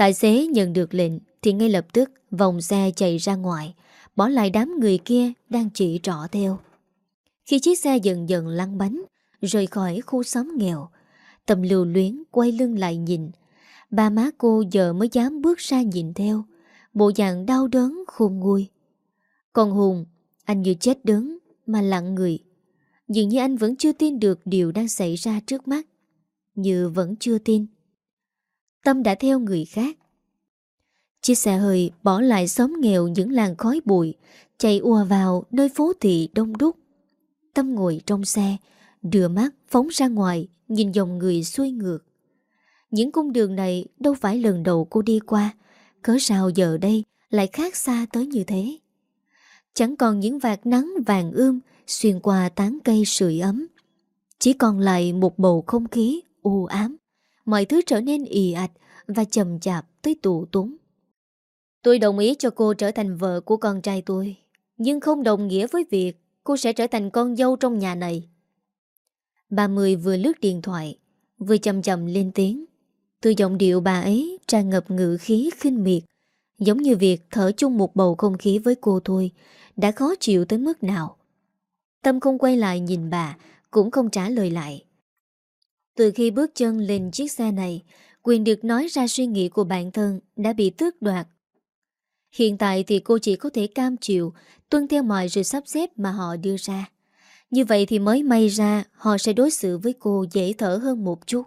Tài xế nhận được lệnh thì ngay lập tức vòng xe chạy ra ngoài, bỏ lại đám người kia đang chỉ trỏ theo. Khi chiếc xe dần dần lăn bánh, rời khỏi khu xóm nghèo, Tâm lưu luyến quay lưng lại nhìn. Ba má cô giờ mới dám bước ra nhìn theo, bộ dạng đau đớn khôn nguôi. Còn Hùng, anh như chết đớn mà lặng người. Dường như anh vẫn chưa tin được điều đang xảy ra trước mắt. Như vẫn chưa tin Tâm đã theo người khác. Chiếc xe hơi bỏ lại xóm nghèo những làn khói bụi, chạy ùa vào nơi phố thị đông đúc. Tâm ngồi trong xe, đưa mắt phóng ra ngoài, nhìn dòng người xuôi ngược. Những cung đường này đâu phải lần đầu cô đi qua, cớ sao giờ đây lại khác xa tới như thế. Chẳng còn những vạt nắng vàng ươm xuyên qua tán cây sưởi ấm, chỉ còn lại một bầu không khí u ám. Mọi thứ trở nên ì ạch và chậm chạp tới tù túng. Tôi đồng ý cho cô trở thành vợ của con trai tôi, nhưng không đồng nghĩa với việc cô sẽ trở thành con dâu trong nhà này. Bà Mười vừa lướt điện thoại, vừa chậm chậm lên tiếng. Từ giọng điệu bà ấy tràn ngập ngữ khí khinh miệt, giống như việc thở chung một bầu không khí với cô thôi đã khó chịu tới mức nào. Tâm không quay lại nhìn bà, cũng không trả lời lại. Từ khi bước chân lên chiếc xe này, quyền được nói ra suy nghĩ của bản thân đã bị tước đoạt. Hiện tại thì cô chỉ có thể cam chịu, tuân theo mọi sự sắp xếp mà họ đưa ra. Như vậy thì mới may ra họ sẽ đối xử với cô dễ thở hơn một chút.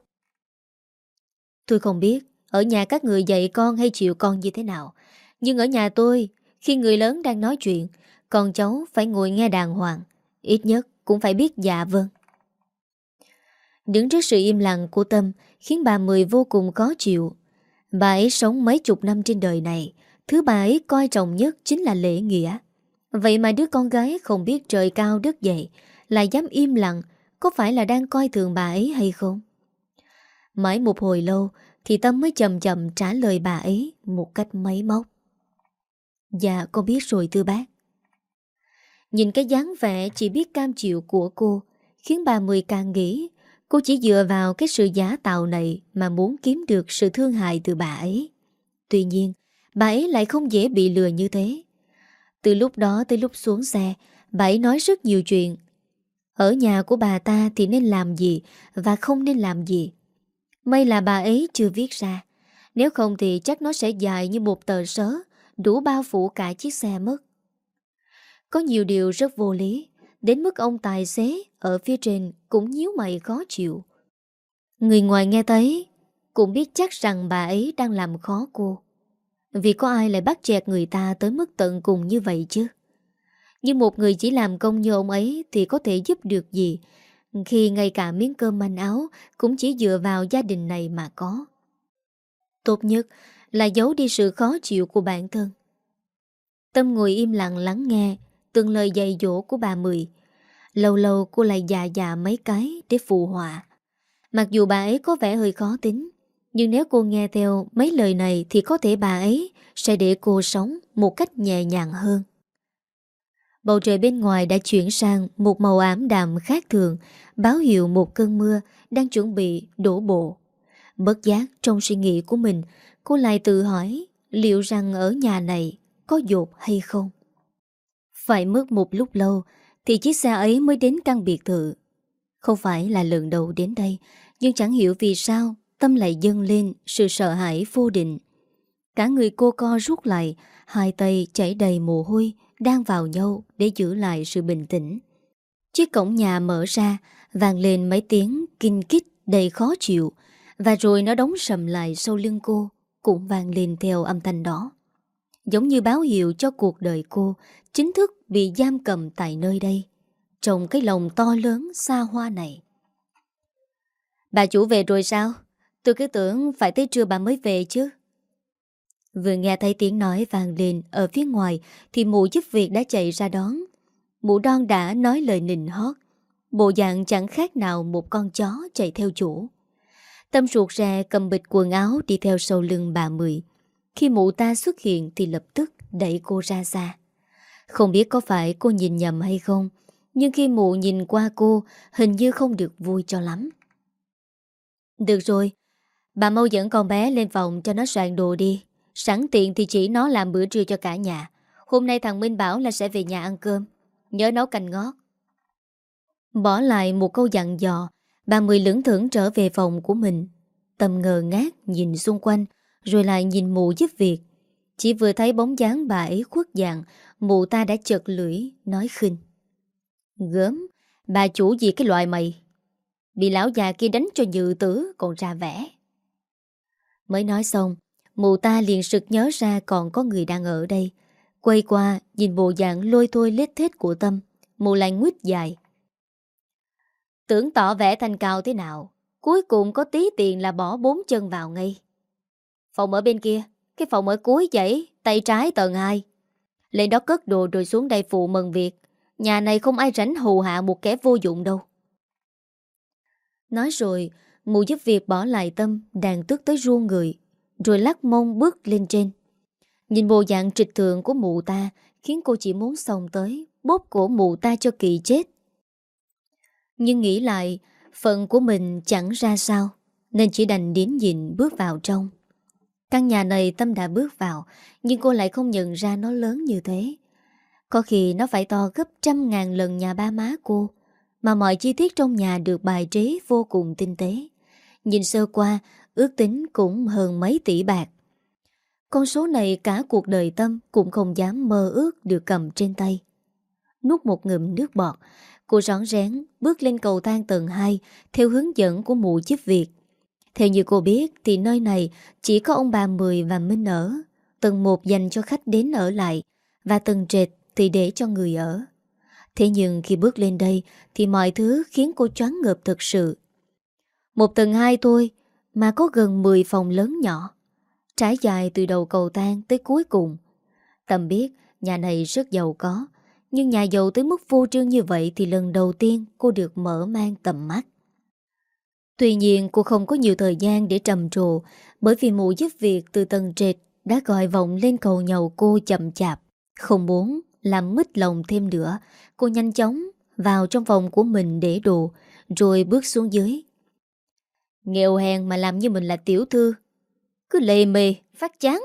Tôi không biết ở nhà các người dạy con hay chịu con như thế nào, nhưng ở nhà tôi, khi người lớn đang nói chuyện, con cháu phải ngồi nghe đàng hoàng, ít nhất cũng phải biết dạ vâng. Đứng trước sự im lặng của Tâm khiến bà Mười vô cùng khó chịu. Bà ấy sống mấy chục năm trên đời này, thứ bà ấy coi trọng nhất chính là lễ nghĩa. Vậy mà đứa con gái không biết trời cao đất dày lại dám im lặng, có phải là đang coi thường bà ấy hay không? Mãi một hồi lâu thì Tâm mới chậm chậm trả lời bà ấy một cách máy móc. Dạ con biết rồi thưa bác. Nhìn cái dáng vẻ chỉ biết cam chịu của cô khiến bà Mười càng nghĩ cô chỉ dựa vào cái sự giả tạo này mà muốn kiếm được sự thương hại từ bà ấy. Tuy nhiên, bà ấy lại không dễ bị lừa như thế. Từ lúc đó tới lúc xuống xe, bà ấy nói rất nhiều chuyện. Ở nhà của bà ta thì nên làm gì và không nên làm gì. May là bà ấy chưa viết ra. Nếu không thì chắc nó sẽ dài như một tờ sớ, đủ bao phủ cả chiếc xe mất. Có nhiều điều rất vô lý, đến mức ông tài xế ở phía trên cũng nhíu mày khó chịu. Người ngoài nghe thấy cũng biết chắc rằng bà ấy đang làm khó cô. Vì có ai lại bắt chẹt người ta tới mức tận cùng như vậy chứ? Nhưng một người chỉ làm công như ông ấy thì có thể giúp được gì, khi ngay cả miếng cơm manh áo cũng chỉ dựa vào gia đình này mà có. Tốt nhất là giấu đi sự khó chịu của bản thân. Tâm ngồi im lặng lắng nghe từng lời dạy dỗ của bà Mười. Lâu lâu cô lại dạ dạ mấy cái để phụ họa. Mặc dù bà ấy có vẻ hơi khó tính, nhưng nếu cô nghe theo mấy lời này thì có thể bà ấy sẽ để cô sống một cách nhẹ nhàng hơn. Bầu trời bên ngoài đã chuyển sang một màu ảm đạm khác thường, báo hiệu một cơn mưa đang chuẩn bị đổ bộ. Bất giác trong suy nghĩ của mình, cô lại tự hỏi liệu rằng ở nhà này có dột hay không. Phải mất một lúc lâu thì chiếc xe ấy mới đến căn biệt thự. Không phải là lần đầu đến đây, nhưng chẳng hiểu vì sao Tâm lại dâng lên sự sợ hãi vô định. Cả người cô co rút lại, hai tay chảy đầy mồ hôi, đang vào nhau để giữ lại sự bình tĩnh. Chiếc cổng nhà mở ra, vang lên mấy tiếng kinh kít đầy khó chịu, và rồi nó đóng sầm lại sau lưng cô, cũng vang lên theo âm thanh đó. Giống như báo hiệu cho cuộc đời cô chính thức bị giam cầm tại nơi đây, trong cái lồng to lớn xa hoa này. Bà chủ về rồi sao? Tôi cứ tưởng phải tới trưa bà mới về chứ. Vừa nghe thấy tiếng nói vang lên ở phía ngoài thì mụ giúp việc đã chạy ra đón. Mụ đon đã nói lời nịnh hót, bộ dạng chẳng khác nào một con chó chạy theo chủ. Tâm ruột rè cầm bịch quần áo đi theo sau lưng bà Mười. Khi mụ ta xuất hiện thì lập tức đẩy cô ra xa. Không biết có phải cô nhìn nhầm hay không, nhưng khi mụ nhìn qua cô hình như không được vui cho lắm. Được rồi, Bà mau dẫn con bé lên phòng cho nó soạn đồ đi. Sẵn tiện thì chỉ nó làm bữa trưa cho cả nhà. Hôm nay thằng Minh bảo là sẽ về nhà ăn cơm. Nhớ nấu canh ngót. Bỏ lại một câu dặn dò, bà Mười lững thững trở về phòng của mình. Tâm ngờ ngác nhìn xung quanh, rồi lại nhìn mụ giúp việc. Chỉ vừa thấy bóng dáng bà ấy khuất dạng, mụ ta đã chật lưỡi, nói khinh: Gớm, bà chủ gì cái loại mày? Bị lão già kia đánh cho nhự tử còn ra vẻ. Mới nói xong, mụ ta liền sực nhớ ra còn có người đang ở đây. Quay qua nhìn bộ dạng lôi thôi lết thết của Tâm, mụ lại nguyết dài: Tưởng tỏ vẻ thanh cao thế nào, cuối cùng có tí tiền là bỏ 4 chân vào ngay. Phòng ở bên kia, cái phòng ở cuối vậy, tay trái tầng 2. Lên đó cất đồ rồi xuống đây phụ mừng việc. Nhà này không ai rảnh hù hạ một kẻ vô dụng đâu. Nói rồi, mụ giúp việc bỏ lại Tâm đang tức tới ruông người, rồi lắc mông bước lên trên. Nhìn bộ dạng trịch thượng của mụ ta khiến cô chỉ muốn xông tới bóp cổ mụ ta cho kỳ chết. Nhưng nghĩ lại, phận của mình chẳng ra sao, nên chỉ đành nín nhịn bước vào trong. Căn nhà này Tâm đã bước vào, nhưng cô lại không nhận ra nó lớn như thế. Có khi nó phải to gấp 100.000 lần nhà ba má cô, mà mọi chi tiết trong nhà được bài trí vô cùng tinh tế. Nhìn sơ qua, ước tính cũng hơn mấy tỷ bạc. Con số này cả cuộc đời Tâm cũng không dám mơ ước được cầm trên tay. Nuốt một ngụm nước bọt, cô rón rén bước lên cầu thang tầng 2 theo hướng dẫn của mụ giúp việc. Theo như cô biết thì nơi này chỉ có ông bà Mười và Minh ở. Tầng 1 dành cho khách đến ở lại, và tầng trệt thì để cho người ở. Thế nhưng khi bước lên đây thì mọi thứ khiến cô choáng ngợp thực sự. Một tầng 2 thôi mà có gần 10 phòng lớn nhỏ, trải dài từ đầu cầu thang tới cuối cùng. Tâm biết nhà này rất giàu có, nhưng nhà giàu tới mức vô trương như vậy thì lần đầu tiên cô được mở mang tầm mắt. Tuy nhiên cô không có nhiều thời gian để trầm trồ, bởi vì mụ giúp việc từ tầng trệt đã gọi vọng lên cầu nhầu cô chậm chạp. Không muốn làm mít lòng thêm nữa, cô nhanh chóng vào trong phòng của mình để đồ, rồi bước xuống dưới. Nghèo hèn mà làm như mình là tiểu thư, cứ lề mề, phát chán.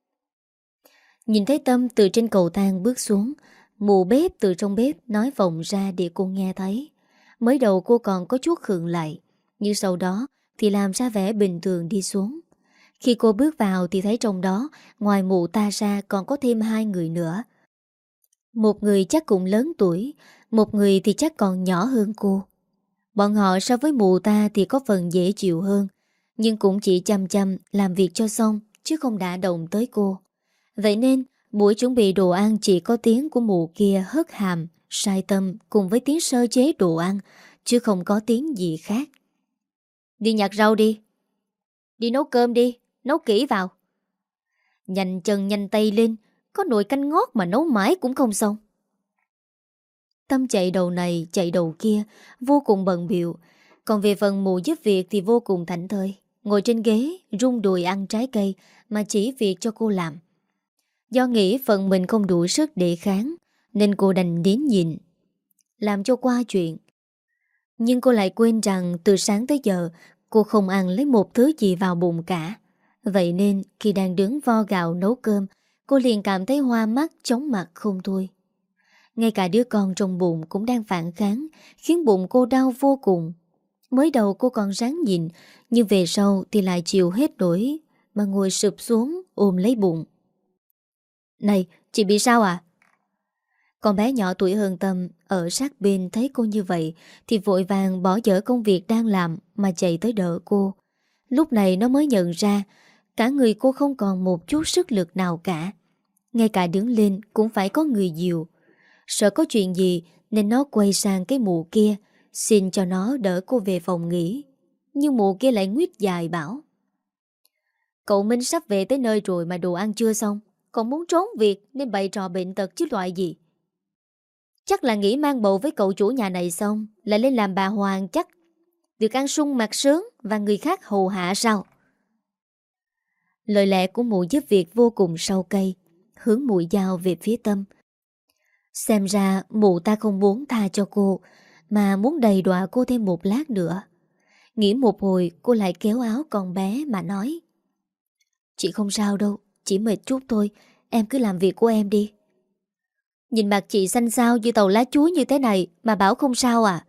Nhìn thấy Tâm từ trên cầu thang bước xuống, mụ bếp từ trong bếp nói vọng ra để cô nghe thấy. Mới đầu cô còn có chút khựng lại, nhưng sau đó thì làm ra vẻ bình thường đi xuống. Khi cô bước vào thì thấy trong đó, ngoài mụ ta ra còn có thêm 2 người nữa. Một người chắc cũng lớn tuổi, một người thì chắc còn nhỏ hơn cô. Bọn họ so với mụ ta thì có phần dễ chịu hơn, nhưng cũng chỉ chăm chăm làm việc cho xong, chứ không đã động tới cô. Vậy nên buổi chuẩn bị đồ ăn chỉ có tiếng của mụ kia hớt hàm, sai Tâm cùng với tiếng sơ chế đồ ăn, chứ không có tiếng gì khác. Đi nhặt rau đi. Đi nấu cơm đi, nấu kỹ vào. Nhanh chân nhanh tay lên, có nồi canh ngót mà nấu mãi cũng không xong. Tâm chạy đầu này chạy đầu kia, vô cùng bận bịu. Còn về phần mụ giúp việc thì vô cùng thảnh thơi, ngồi trên ghế rung đùi ăn trái cây mà chỉ việc cho cô làm. Do nghĩ phần mình không đủ sức để kháng, nên cô đành nín nhịn làm cho qua chuyện. Nhưng cô lại quên rằng từ sáng tới giờ cô không ăn lấy một thứ gì vào bụng cả. Vậy nên khi đang đứng vo gạo nấu cơm, cô liền cảm thấy hoa mắt chóng mặt không thôi. Ngay cả đứa con trong bụng cũng đang phản kháng, khiến bụng cô đau vô cùng. Mới đầu cô còn ráng nhịn, nhưng về sau thì lại chịu hết nổi mà ngồi sụp xuống ôm lấy bụng. Này, chị bị sao à? Con bé nhỏ tuổi hơn Tâm ở sát bên thấy cô như vậy thì vội vàng bỏ dở công việc đang làm mà chạy tới đỡ cô. Lúc này nó mới nhận ra cả người cô không còn một chút sức lực nào cả. Ngay cả đứng lên cũng phải có người dìu. Sợ có chuyện gì nên nó quay sang cái mụ kia, xin cho nó đỡ cô về phòng nghỉ. Nhưng mụ kia lại nguyết dài bảo: Cậu Minh sắp về tới nơi rồi mà đồ ăn chưa xong, còn muốn trốn việc nên bày trò bệnh tật chứ loại gì. Chắc là nghĩ mang bầu với cậu chủ nhà này xong lại lên làm bà Hoàng chắc. Được ăn sung mặc sướng và người khác hầu hạ sao? Lời lẽ của mụ giúp việc vô cùng sâu cay, hướng mũi dao về phía Tâm. Xem ra mụ ta không muốn tha cho cô, mà muốn đầy đọa cô thêm một lát nữa. Nghĩ một hồi cô lại kéo áo con bé mà nói: Chị không sao đâu, chỉ mệt chút thôi. Em cứ làm việc của em đi. Nhìn mặt chị xanh xao như tàu lá chuối như thế này mà bảo không sao à?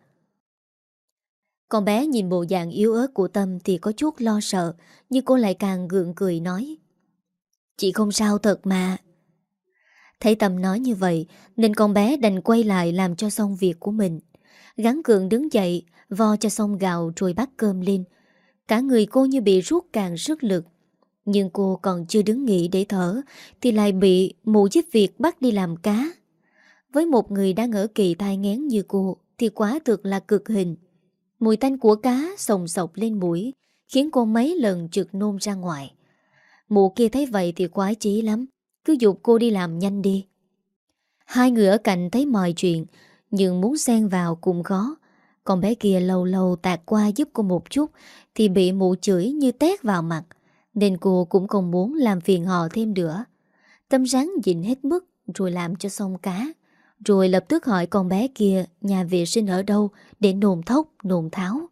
Con bé nhìn bộ dạng yếu ớt của Tâm thì có chút lo sợ, nhưng cô lại càng gượng cười nói: Chị không sao thật mà. Thấy Tâm nói như vậy nên con bé đành quay lại làm cho xong việc của mình. Gắng gượng đứng dậy, vo cho xong gạo rồi bắt cơm lên. Cả người cô như bị rút cạn sức lực. Nhưng cô còn chưa đứng nghỉ để thở thì lại bị mụ giúp việc bắt đi làm cá. Với một người đang ở kỳ thai nghén như cô thì quả thực là cực hình. Mùi tanh của cá xồng xộc lên mũi khiến cô mấy lần trực nôn ra ngoài. Mụ kia thấy vậy thì khoái chí lắm, cứ giục cô đi làm nhanh đi. Hai người ở cạnh thấy mọi chuyện nhưng muốn xen vào cũng khó. Con bé kia lâu lâu tạt qua giúp cô một chút thì bị mụ chửi như tét vào mặt, nên cô cũng không muốn làm phiền họ thêm nữa. Tâm ráng nhịn hết mức rồi làm cho xong cá, rồi lập tức hỏi con bé kia nhà vệ sinh ở đâu để nôn thốc nôn tháo.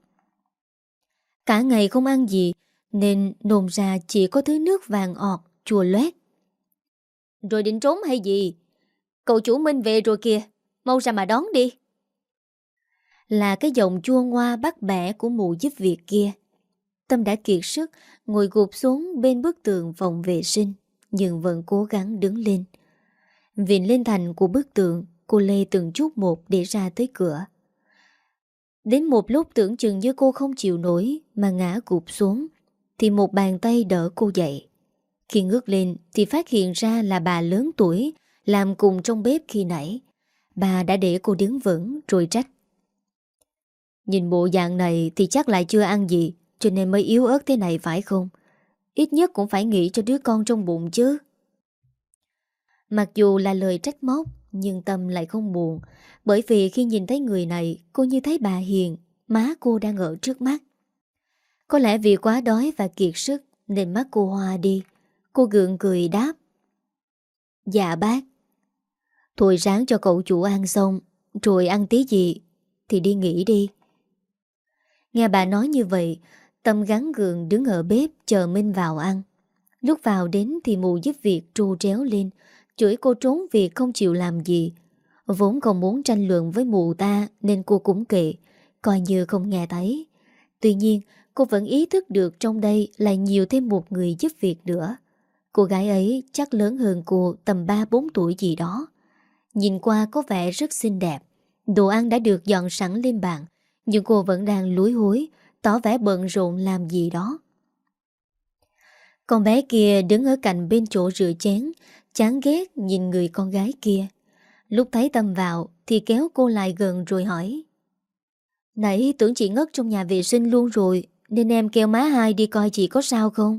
Cả ngày không ăn gì nên nôn ra chỉ có thứ nước vàng ọt chua loét. Rồi định trốn hay gì? Cậu chủ Minh về rồi kìa, mau ra mà đón đi. Là cái giọng chua ngoa bắt bẻ của mụ giúp việc kia. Tâm đã kiệt sức ngồi gục xuống bên bức tường phòng vệ sinh, nhưng vẫn cố gắng đứng lên. Vịn lên thành của bức tượng, cô lê từng chút một để ra tới cửa. Đến một lúc tưởng chừng như cô không chịu nổi mà ngã gục xuống, thì một bàn tay đỡ cô dậy. Khi ngước lên thì phát hiện ra là bà lớn tuổi làm cùng trong bếp khi nãy. Bà đã để cô đứng vững rồi trách: Nhìn bộ dạng này thì chắc lại chưa ăn gì, cho nên mới yếu ớt thế này phải không? Ít nhất cũng phải nghĩ cho đứa con trong bụng chứ. Mặc dù là lời trách móc, nhưng Tâm lại không buồn, bởi vì khi nhìn thấy người này, cô như thấy bà Hiền, má cô đang ở trước mắt. Có lẽ vì quá đói và kiệt sức nên mắt cô hoa đi. Cô gượng cười đáp: Dạ bác. Thôi ráng cho cậu chủ ăn xong, rồi ăn tí gì thì đi nghỉ đi. Nghe bà nói như vậy, Tâm gắng gượng đứng ở bếp chờ Minh vào ăn. Lúc vào đến thì mụ giúp việc tru tréo lên, chửi cô trốn việc không chịu làm gì. Vốn không muốn tranh luận với mụ ta nên cô cũng kệ, coi như không nghe thấy. Tuy nhiên, cô vẫn ý thức được trong đây lại nhiều thêm một người giúp việc nữa. Cô gái ấy chắc lớn hơn cô tầm 3-4 tuổi gì đó. Nhìn qua có vẻ rất xinh đẹp. Đồ ăn đã được dọn sẵn lên bàn, nhưng cô vẫn đang lúi húi, tỏ vẻ bận rộn làm gì đó. Con bé kia đứng ở cạnh bên chỗ rửa chén, chán ghét nhìn người con gái kia. Lúc thấy Tâm vào thì kéo cô lại gần rồi hỏi: Nãy tưởng chị ngất trong nhà vệ sinh luôn rồi, nên em kêu má hai đi coi chị có sao không.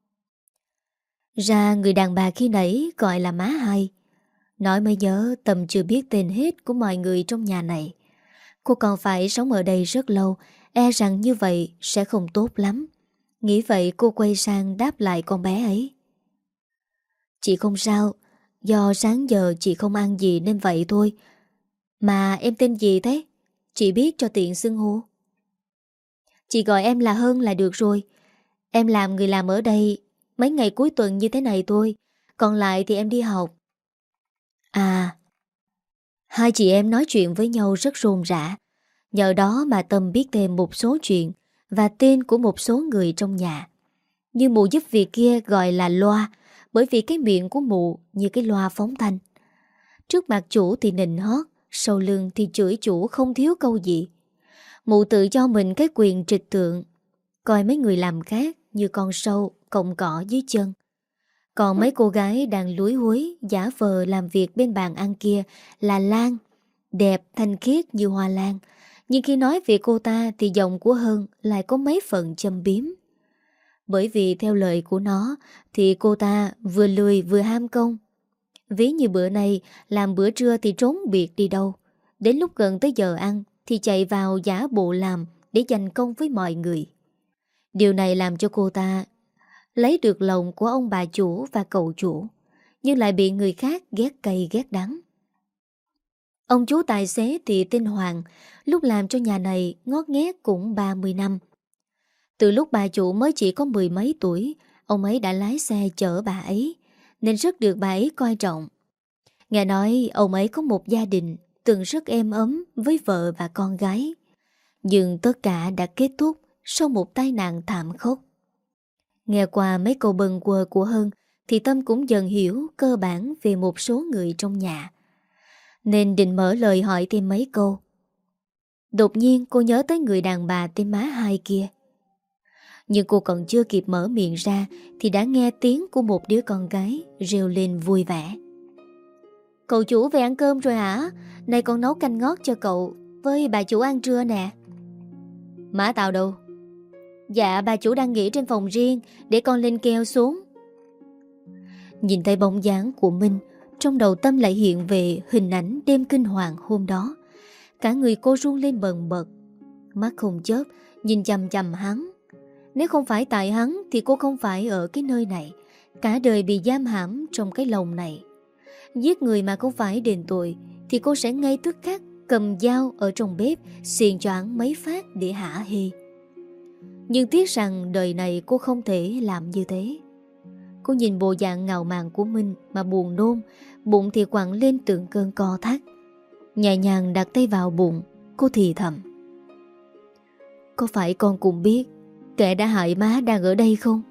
Ra người đàn bà khi nãy gọi là má hai. Nói mới nhớ Tâm chưa biết tên hết của mọi người trong nhà này. Cô còn phải sống ở đây rất lâu, e rằng như vậy sẽ không tốt lắm. Nghĩ vậy cô quay sang đáp lại con bé ấy: Chị không sao, do sáng giờ chị không ăn gì nên vậy thôi. Mà em tên gì thế? Chị biết cho tiện xưng hô. Chị gọi em là Hân là được rồi. Em làm người làm ở đây mấy ngày cuối tuần như thế này thôi, còn lại thì em đi học. À, hai chị em nói chuyện với nhau rất rôm rã. Nhờ đó mà Tâm biết thêm một số chuyện và tên của một số người trong nhà. Như mụ giúp việc kia gọi là loa, bởi vì cái miệng của mụ như cái loa phóng thanh. Trước mặt chủ thì nịnh hót, sau lưng thì chửi chủ không thiếu câu gì. Mụ tự cho mình cái quyền trịch thượng, coi mấy người làm khác như con sâu cọng cỏ dưới chân. Còn mấy cô gái đang lúi húi giả vờ làm việc bên bàn ăn kia là Lan, đẹp thanh khiết như hoa lan. Nhưng khi nói về cô ta thì giọng của Hân lại có mấy phần châm biếm. Bởi vì theo lời của nó thì cô ta vừa lười vừa ham công. Ví như bữa nay làm bữa trưa thì trốn biệt đi đâu, đến lúc gần tới giờ ăn thì chạy vào giả bộ làm để giành công với mọi người. Điều này làm cho cô ta lấy được lòng của ông bà chủ và cậu chủ, nhưng lại bị người khác ghét cay ghét đắng. Ông chú tài xế thì tên Hoàng, lúc làm cho nhà này ngót nghét cũng 30 năm. Từ lúc bà chủ mới chỉ có mười mấy tuổi, ông ấy đã lái xe chở bà ấy, nên rất được bà ấy coi trọng. Nghe nói ông ấy có một gia đình từng rất êm ấm với vợ và con gái. Nhưng tất cả đã kết thúc sau một tai nạn thảm khốc. Nghe qua mấy câu bâng quơ của Hân thì Tâm cũng dần hiểu cơ bản về một số người trong nhà, nên định mở lời hỏi thêm mấy câu. Đột nhiên cô nhớ tới người đàn bà tên má Hai kia. Nhưng cô còn chưa kịp mở miệng ra thì đã nghe tiếng của một đứa con gái reo lên vui vẻ. Cậu chủ về ăn cơm rồi hả? Này con nấu canh ngót cho cậu với bà chủ ăn trưa nè. Má tao đâu? Dạ bà chủ đang nghỉ trên phòng riêng, để con lên kêu xuống. Nhìn thấy bóng dáng của Minh, trong đầu Tâm lại hiện về hình ảnh đêm kinh hoàng hôm đó. Cả người cô run lên bần bật, mắt không chớp nhìn chằm chằm hắn. Nếu không phải tại hắn thì cô không phải ở cái nơi này, cả đời bị giam hãm trong cái lồng này. Giết người mà không phải đền tội thì cô sẽ ngay tức khắc cầm dao ở trong bếp xiên cho hắn mấy phát để hả hê. Nhưng tiếc rằng đời này cô không thể làm như thế. Cô nhìn bộ dạng ngạo mạn của Minh mà buồn nôn, bụng thì quặn lên từng cơn co thắt. Nhẹ nhàng đặt tay vào bụng, cô thì thầm. Có phải con cũng biết kẻ đã hại má đang ở đây không?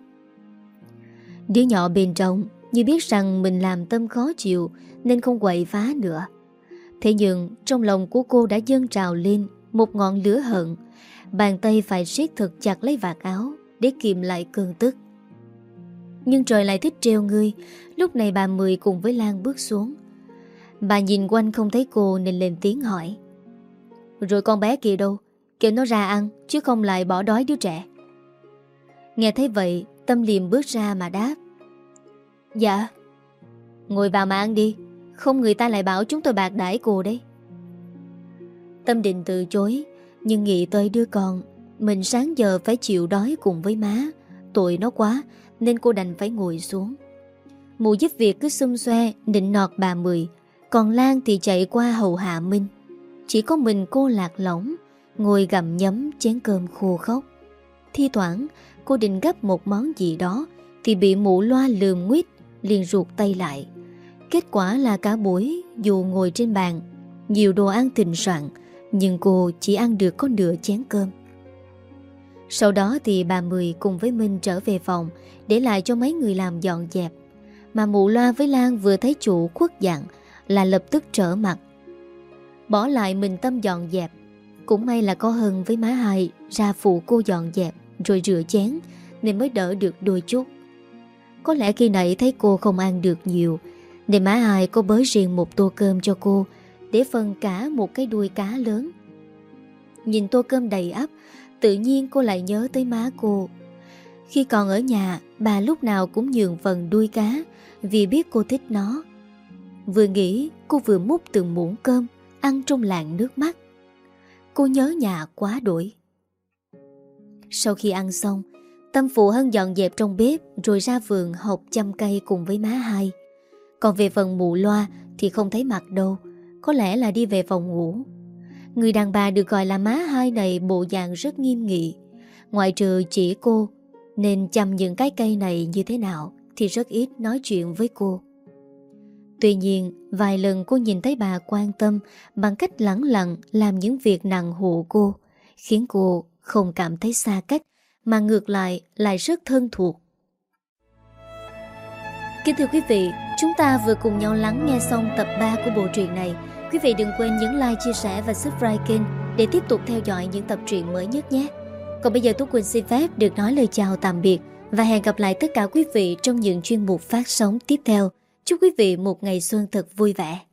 Đứa nhỏ bên trong như biết rằng mình làm Tâm khó chịu nên không quậy phá nữa. Thế nhưng trong lòng của cô đã dâng trào lên một ngọn lửa hận. Bàn tay phải siết thật chặt lấy vạt áo để kìm lại cơn tức. Nhưng trời lại thích trêu ngươi. Lúc này bà Mười cùng với Lan bước xuống. Bà nhìn quanh không thấy cô nên lên tiếng hỏi. Rồi con bé kia đâu? Kêu nó ra ăn chứ không lại bỏ đói đứa trẻ. Nghe thấy vậy Tâm liềm bước ra mà đáp. Dạ. Ngồi vào mà ăn đi, không người ta lại bảo chúng tôi bạc đãi cô đấy. Tâm định từ chối, nhưng nghĩ tới đứa con mình sáng giờ phải chịu đói cùng với má, tội nó quá, nên cô đành phải ngồi xuống. Mụ giúp việc cứ xum xoe nịnh nọt bà Mười, còn Lan thì chạy qua hầu hạ Minh. Chỉ có mình cô lạc lõng ngồi gặm nhấm chén cơm khô khốc. Thi thoảng cô định gấp một món gì đó thì bị mụ loa lườm nguyết, liền ruột tay lại. Kết quả là cả buổi dù ngồi trên bàn nhiều đồ ăn thịnh soạn, nhưng cô chỉ ăn được có nửa chén cơm. Sau đó thì bà Mười cùng với Minh trở về phòng, để lại cho mấy người làm dọn dẹp. Mà mụ Loa với Lan vừa thấy chủ khuất dặn là lập tức trở mặt, bỏ lại mình Tâm dọn dẹp. Cũng may là có Hân với má Hai ra phụ cô dọn dẹp rồi rửa chén, nên mới đỡ được đôi chút. Có lẽ khi nãy thấy cô không ăn được nhiều, nên má Hai có bới riêng một tô cơm cho cô, để phần cả một cái đuôi cá lớn. Nhìn tô cơm đầy ắp, tự nhiên cô lại nhớ tới má cô. Khi còn ở nhà, bà lúc nào cũng nhường phần đuôi cá, vì biết cô thích nó. Vừa nghĩ, cô vừa múc từng muỗng cơm, ăn trong làn nước mắt. Cô nhớ nhà quá đỗi. Sau khi ăn xong, Tâm phụ Hân dọn dẹp trong bếp, rồi ra vườn học chăm cây cùng với má Hai. Còn về phần mụ Loa thì không thấy mặt đâu, có lẽ là đi về phòng ngủ. Người đàn bà được gọi là má Hai này bộ dạng rất nghiêm nghị. Ngoại trừ chỉ cô, nên chăm những cái cây này như thế nào thì rất ít nói chuyện với cô. Tuy nhiên, vài lần cô nhìn thấy bà quan tâm bằng cách lẳng lặng làm những việc nặng hộ cô, khiến cô không cảm thấy xa cách, mà ngược lại rất thân thuộc. Kính thưa quý vị, chúng ta vừa cùng nhau lắng nghe xong tập 3 của bộ truyện này. Quý vị đừng quên nhấn like, chia sẻ và subscribe kênh để tiếp tục theo dõi những tập truyện mới nhất nhé. Còn bây giờ Tú Quỳnh xin phép được nói lời chào tạm biệt và hẹn gặp lại tất cả quý vị trong những chuyên mục phát sóng tiếp theo. Chúc quý vị một ngày xuân thật vui vẻ.